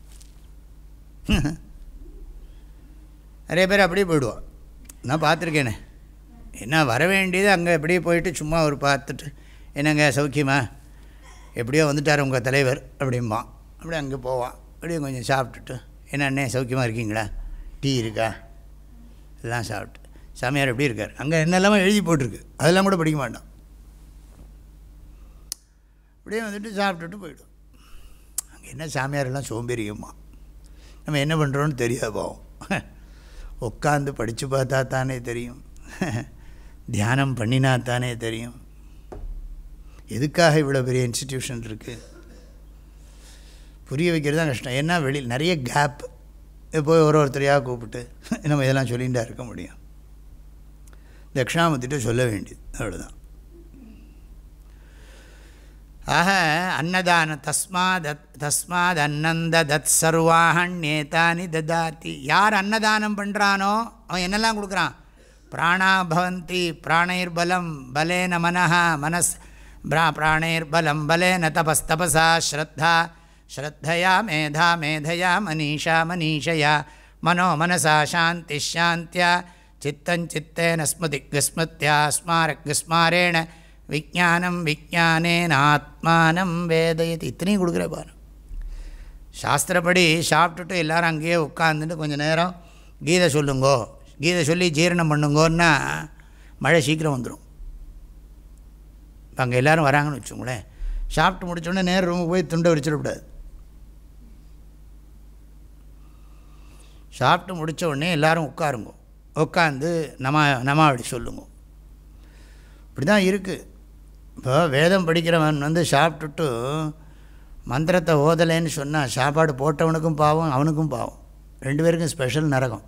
நிறைய பேர் அப்படியே போயிடுவான். நான் பார்த்துருக்கேனே. என்ன வர வேண்டியது அங்கே எப்படியே போயிட்டு சும்மா ஒரு பார்த்துட்டு என்னங்க சௌக்கியமா, எப்படியோ வந்துட்டார் உங்கள் தலைவர் அப்படிம்பான். அப்படியே அங்கே போவான். அப்படியே கொஞ்சம் சாப்பிட்டுட்டு என்னண்ணே சௌக்கியமாக இருக்கீங்களா, டீ இருக்கா, எல்லாம் சாப்பிட்டு சாமியார் எப்படி இருக்கார், அங்கே என்னெல்லாமோ எழுதி போட்டிருக்கு அதெல்லாம் கூட படிக்க மாட்டான். அப்படியே வந்துட்டு சாப்பிட்டுட்டு போய்டும். அங்கே என்ன சாமியாரெல்லாம் சோம்பேறியுமா, நம்ம என்ன பண்ணுறோன்னு தெரியாது. போவோம் உட்காந்து படித்து பார்த்தா தானே தெரியும், தியானம் பண்ணினா தானே தெரியும். எதுக்காக இவ்வளோ பெரிய இன்ஸ்டிடியூஷன் இருக்குது புரிய வைக்கிறது தான் கஷ்டம். ஏன்னா வெளியில் நிறைய கேப், போய் ஒரு ஒருத்தரையாக கூப்பிட்டு நம்ம இதெல்லாம் சொல்லிகிட்டா இருக்க முடியும். தட்சிணாமூர்த்திட்ட சொல்ல வேண்டியது அவ்வளோதான். ஆக அன்னதான தஸ்மாத் தஸ்மாத் அன்னந்த தத் சர்வாஹண்யேதானி ததாதி. யார் அன்னதானம் பண்ணுறானோ அவன் என்னெல்லாம் கொடுக்குறான்? பிராணா பவந்தி பிராணைர்பலம் பலேன மனஹ மனஸ் பிராணைர்பலம் பலேன தபஸ்தபசா ஸ்ரத்தா ஸ்ரத்தயா மேதா மேதையா மனீஷா மனீஷயா மனோ மனசா சாந்தி ஷாந்தியா சித்தஞ்சித்தேன ஸ்மிருதி விஸ்மிருத்யா ஸ்மாரக் விஸ்மாரேண விஜானம் விஜானேன ஆத்மானம் வேதயதி. இத்தனையும் கொடுக்குற பாரு. சாஸ்திரப்படி சாப்பிட்டுட்டு எல்லோரும் அங்கேயே உட்காந்துட்டு கொஞ்சம் நேரம் கீதை சொல்லுங்கோ, கீதை சொல்லி ஜீரணம் பண்ணுங்கோன்னா மழை சீக்கிரம் வந்துடும். இப்போ அங்கே எல்லோரும் வராங்கன்னு வச்சுக்கோங்களேன், சாப்பிட்டு முடித்தோடனே நேரம் ரூமுக்கு போய் துண்டை விரிச்சிடக்கூடாது. சாப்பிட்டு முடித்த உடனே எல்லோரும் உட்காருங்கோ, உட்காந்து நமா நமாவடி சொல்லுங்க. இப்படி தான் இருக்குது. இப்போ வேதம் படிக்கிறவன் வந்து சாப்பிட்டுட்டு மந்திரத்தை ஓதலைன்னு சொன்னால் சாப்பாடு போட்டவனுக்கும் பாவம், அவனுக்கும் பாவம், ரெண்டு பேருக்கும் ஸ்பெஷல் நரகம்.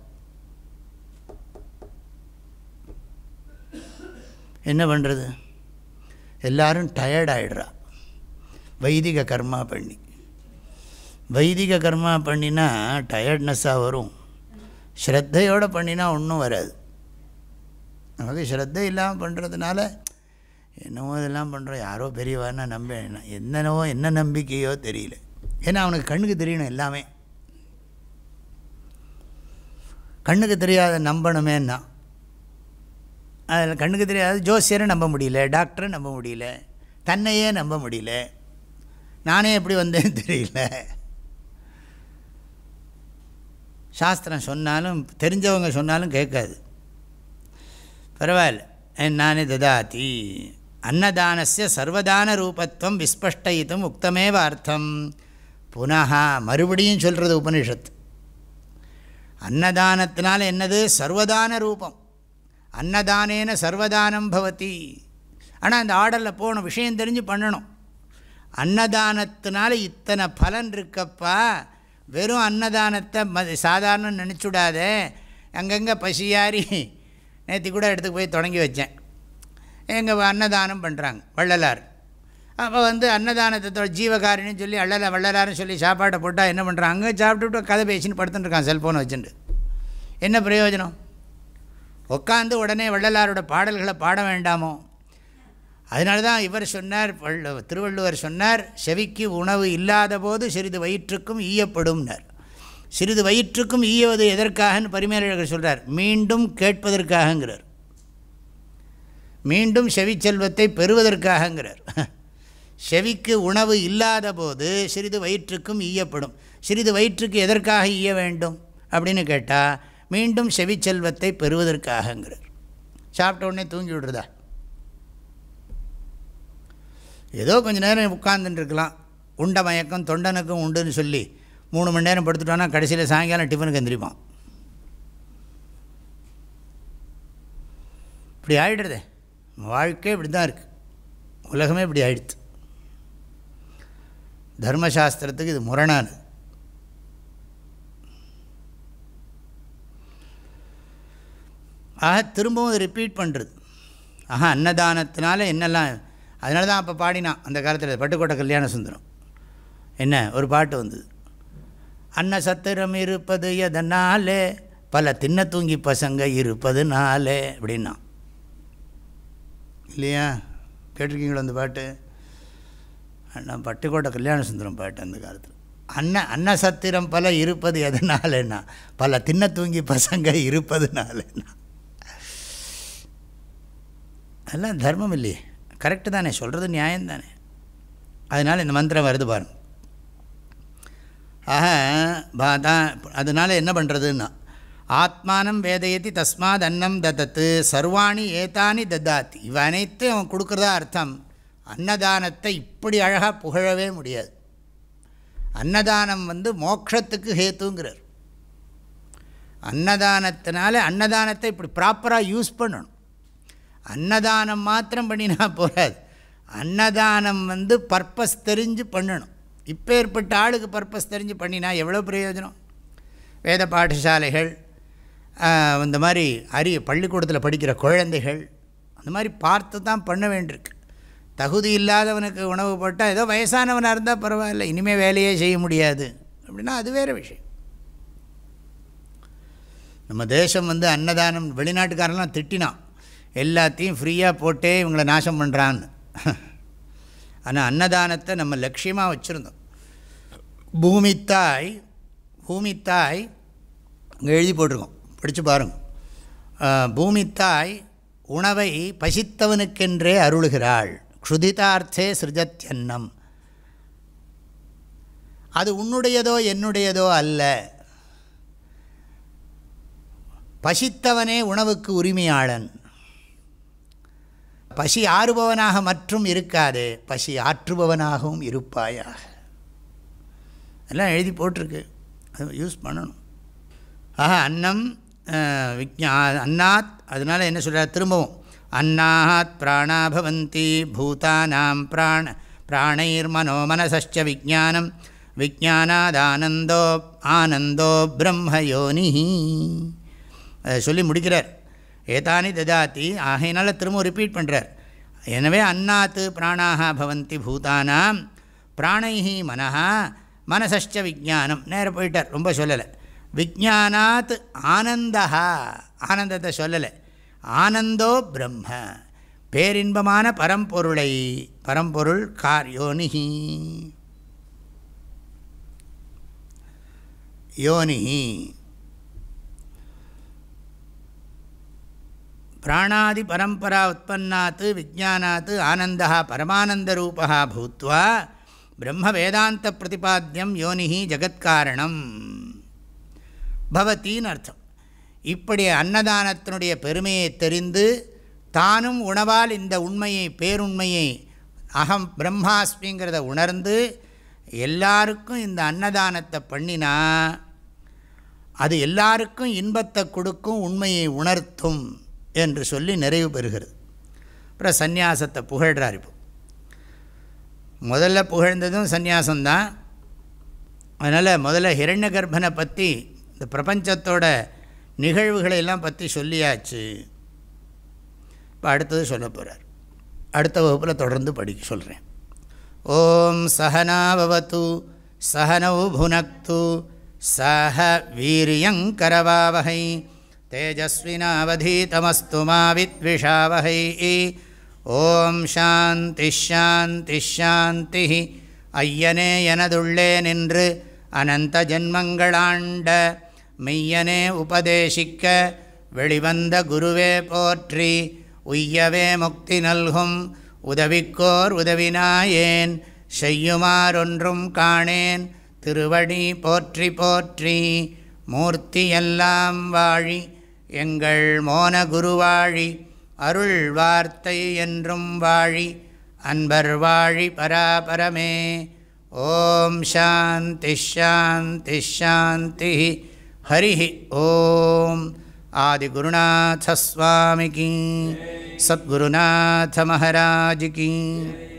என்ன பண்ணுறது? எல்லோரும் டயர்ட் ஆகிடுறா வைதிக கர்மா பண்ணி. வைதிக கர்மா பண்ணினா டயர்ட்னஸ்ஸாக வரும், ஸ்ரத்தையோடு பண்ணினா ஒன்றும் வராது. நமக்கு ஸ்ரத்தை இல்லாமல் பண்ணுறதுனால என்னவோ இதெல்லாம் பண்ணுறோம், யாரோ பெரியவான்னா நம்ப என்னவோ என்ன நம்பிக்கையோ தெரியல. ஏன்னா அவனுக்கு கண்ணுக்கு தெரியணும் எல்லாமே. கண்ணுக்கு தெரியாத நம்பணுமேன்னா அதில் கண்ணுக்கு தெரியாத ஜோசியரை நம்ப முடியல, டாக்டரை நம்ப முடியல, தன்னையே நம்ப முடியல, நானே எப்படி வந்தேன்னு தெரியல. சாஸ்திரம் சொன்னாலும் தெரிஞ்சவங்க சொன்னாலும் கேட்காது. பரவாயில்ல. நானே ததாதி அன்னதானஸ்ய சர்வதான ரூபத்துவம் விஸ்பஷ்டயித்தும் உக்தமேவ அர்த்தம். புனः மறுபடியும் சொல்கிறது உபனிஷத்து. அன்னதானத்தினால் என்னது? சர்வதான ரூபம். அன்னதானேன சர்வதானம் பவதி. ஆனால் அந்த ஆர்டரில் போகணும், விஷயம் தெரிஞ்சு பண்ணணும். அன்னதானத்தினால இத்தனை பலன் இருக்கப்பா, வெறும் அன்னதானத்தை ம சாதாரண நினச்சுடாதே. அங்கங்கே பசியாரி நேற்று கூட இடத்துக்கு போய் தொடங்கி வச்சேன். எங்கள் அன்னதானம் பண்ணுறாங்க வள்ளலார். அப்போ வந்து அன்னதானத்தை ஜீவகாரின்னு சொல்லி அள்ளல வள்ளலார்னு சொல்லி சாப்பாட்டை போட்டால் என்ன பண்ணுறாங்க? அங்கே சாப்பிட்டுட்டு கதை பேசின்னு படுத்துட்டு இருக்கான் செல்ஃபோனை வச்சுட்டு. என்ன பிரயோஜனம்? உட்காந்து உடனே வள்ளலாரோட பாடல்களை பாட வேண்டாமோ? அதனால தான் இவர் சொன்னார், திருவள்ளுவர் சொன்னார், செவிக்கு உணவு இல்லாத போது சிறிது வயிற்றுக்கும் ஈயப்படும்னார். சிறிது வயிற்றுக்கும் ஈயவது எதற்காகன்னு பரிமேலழகர் சொல்கிறார், மீண்டும் கேட்பதற்காகங்கிறார், மீண்டும் செவிச்செல்வத்தை பெறுவதற்காகங்கிறார். செவிக்கு உணவு இல்லாத போது சிறிது வயிற்றுக்கும் ஈயப்படும். சிறிது வயிற்றுக்கு எதற்காக ஈய வேண்டும் அப்படின்னு கேட்டால் மீண்டும் செவிச்செல்வத்தை பெறுவதற்காகங்கிறார். சாப்பிட்ட உடனே தூங்கி விடுறதா? ஏதோ கொஞ்சம் நேரம் உட்கார்ந்துட்டுருக்கலாம், உண்ட மயக்கம் தொண்டனுக்கும் உண்டுன்னு சொல்லி மூணு மணி நேரம் படுத்துட்டோன்னா கடைசியில் சாயங்காலம் டிஃபனுக்கு எந்திரிப்பான். இப்படி ஆகிடுறதே, வாழ்க்கை இப்படி தான் இருக்குது, உலகமே இப்படி ஆகிடுது. தர்மசாஸ்திரத்துக்கு இது முரணானது. ஆக திரும்பவும் ரிப்பீட் பண்ணுறது. ஆஹா, அன்னதானத்தினால என்னெல்லாம், அதனால தான் அப்போ பாடினான் அந்த காலத்தில் பட்டுக்கோட்டை கல்யாண சுந்தரம். என்ன ஒரு பாட்டு வந்தது, அன்ன சத்திரம் இருப்பது எதனாலே, பல தின்ன தூங்கி பசங்க இருப்பதுனாலே அப்படின்னா. இல்லையா? கேட்டிருக்கீங்களோ அந்த பாட்டு? அண்ணா பட்டுக்கோட்டை கல்யாண சுந்தரம் பாட்டு அந்த காலத்தில். அன்ன அன்ன சத்திரம் பல இருப்பது எதனாலன்னா, பல தின்ன தூங்கி பசங்க இருப்பதுனாலன்னா. அதெல்லாம் தர்மம் இல்லையே, கரெக்டு தானே, சொல்கிறது நியாயம் தானே. அதனால் இந்த மந்திரம் வருது பாருங்க. ஆக தான் அதனால் என்ன பண்ணுறதுன்னா, ஆத்மானம் வேதயதி தஸ்மாத் அன்னம் ததத்து சர்வாணி ஏதானி ததாத்தி. இவ அனைத்து அவன் கொடுக்குறதா அர்த்தம். அன்னதானத்தை இப்படி அழகாக புகழவே முடியாது. அன்னதானம் வந்து மோட்சத்துக்கு ஹேத்துங்கிறார். அன்னதானத்தினால அன்னதானத்தை இப்படி ப்ராப்பராக யூஸ் பண்ணணும். அன்னதானம் மாத்திரம் பண்ணினா போகாது, அன்னதானம் வந்து பர்பஸ் தெரிஞ்சு பண்ணணும். இப்போ ஏற்பட்ட ஆளுக்கு பர்பஸ் தெரிஞ்சு பண்ணினா எவ்வளோ பிரயோஜனம். வேத பாடசாலைகள், இந்த மாதிரி அரிய பள்ளிக்கூடத்தில் படிக்கிற குழந்தைகள், அந்த மாதிரி பார்த்து தான் பண்ண வேண்டியிருக்கு. தகுதி இல்லாதவனுக்கு உணவு போட்டால் ஏதோ வயசானவனாக இருந்தால் பரவாயில்ல, இனிமேல் வேலையே செய்ய முடியாது அப்படின்னா அது வேறு விஷயம். நம்ம தேசம் வந்து அன்னதானம் வெளிநாட்டுக்காரெல்லாம் திட்டினான், எல்லாத்தையும் ஃப்ரீயாக போட்டே இவங்களை நாசம் பண்ணுறான்னு. ஆனால் அன்னதானத்தை நம்ம லட்சியமாக வச்சுருந்தோம். பூமித்தாய் பூமித்தாய் அங்கே எழுதி போட்டிருக்கோம், படித்து பாருங்கள். பூமித்தாய் உணவை பசித்தவனுக்கென்றே அருளுகிறாள். க்ஷுதிதார்த்தே சிருஜத்யன்னம். அது உன்னுடையதோ என்னுடையதோ அல்ல, பசித்தவனே உணவுக்கு உரிமையாளன். பசி ஆறுபவனாக மற்றும் இருக்காதே, பசி ஆற்றுபவனாகவும் இருப்பாயாக. எல்லாம் எழுதி போட்டிருக்கு, அது யூஸ் பண்ணணும். ஆஹா, அன்னம் விஜ்ஞா அன்னாத். அதனால் என்ன சொல்கிறார் திரும்பவும், அன்னாத் பிராணாபவந்தி பூதானாம் பிராண பிராணைர் மனோ மனசச்ச விஜானம் விஜானாத் ஆனந்தோ ஆனந்தோ பிரம்மயோனி. அதை சொல்லி முடிக்கிறார். ஏதானி ததாதி. ஆகையினால திரும்ப ரிப்பீட் பண்ணுறார். எனவே அன்னாத்து பிராணாக பவந்தி பூதானாம் பிராணைஹி மனஹா மனசச்ச விஜானம். நேரம் போயிட்டார், ரொம்ப சொல்லலை. விஜானாத் ஆனந்தா, ஆனந்தத்தை சொல்லலை. ஆனந்தோ பிரம்ம, பேரின்பமான பரம்பொருளை, பரம்பொருள் கார்யோனிஹி யோனிஹி. பிராணாதி பரம்பரா உற்பன்னாத் விஜானாத் ஆனந்தா பரமானந்தரூபா பூத்வா பிரம்ம வேதாந்த பிரதிபாத்தியம் யோனிஹி ஜகத்காரணம் பவத்தின்னு அர்த்தம். இப்படி அன்னதானத்தினுடைய பெருமையை தெரிந்து தானும் உணவால் இந்த உண்மையை, பேருண்மையை, அகம் பிரம்மாஸ்மிங்கிறத உணர்ந்து எல்லாருக்கும் இந்த அன்னதானத்தை பண்ணினா அது எல்லாருக்கும் இன்பத்தை கொடுக்கும், உண்மையை உணர்த்தும் என்று சொல்லி நிறைவு பெறுகிறது. அப்புறம் சந்நியாசத்தை புகழ்கிறார். இப்போ முதல்ல புகழ்ந்ததும் சந்நியாசம்தான். அதனால் முதல்ல ஹிரண்ய கர்ப்பனை பற்றி, இந்த பிரபஞ்சத்தோட நிகழ்வுகளை எல்லாம் பற்றி சொல்லியாச்சு. இப்போ அடுத்தது சொல்ல போகிறார். அடுத்த வகுப்பில் தொடர்ந்து படிக்க சொல்கிறேன். ஓம் சஹனாவவது சஹனௌ புனக்து சஹ வீரியங்கரவாவஹை தேஜஸ்வினாவதீதமஸ்து மா வித்விஷாவஹை. ஓம் சாந்தி ஷாந்தி ஷாந்தி. ஐயனே எனதுள்ளே நின்று அனந்த ஜன்மங்களாண்ட மெய்யனே உபதேசிக்க வெளிவந்த குருவே போற்றி. உய்யவே முக்தி நல்கும் உதவிக்கோர் உதவினாயேன் செய்யுமாறொன்றும் காணேன் திருவடி போற்றி போற்றி. மூர்த்தியெல்லாம் வாழி எங்கள் மோன குருவாழி அருள் வார்த்தை என்றும் வாழி அன்பர் வாழி பராபரமே. ஓம் சாந்தி ஷாந்தி ஷாந்தி. ஹரி ஓம். ஆதிகுருநாத ஸ்வாமிகி, சத்குருநாத மகாராஜ் கி.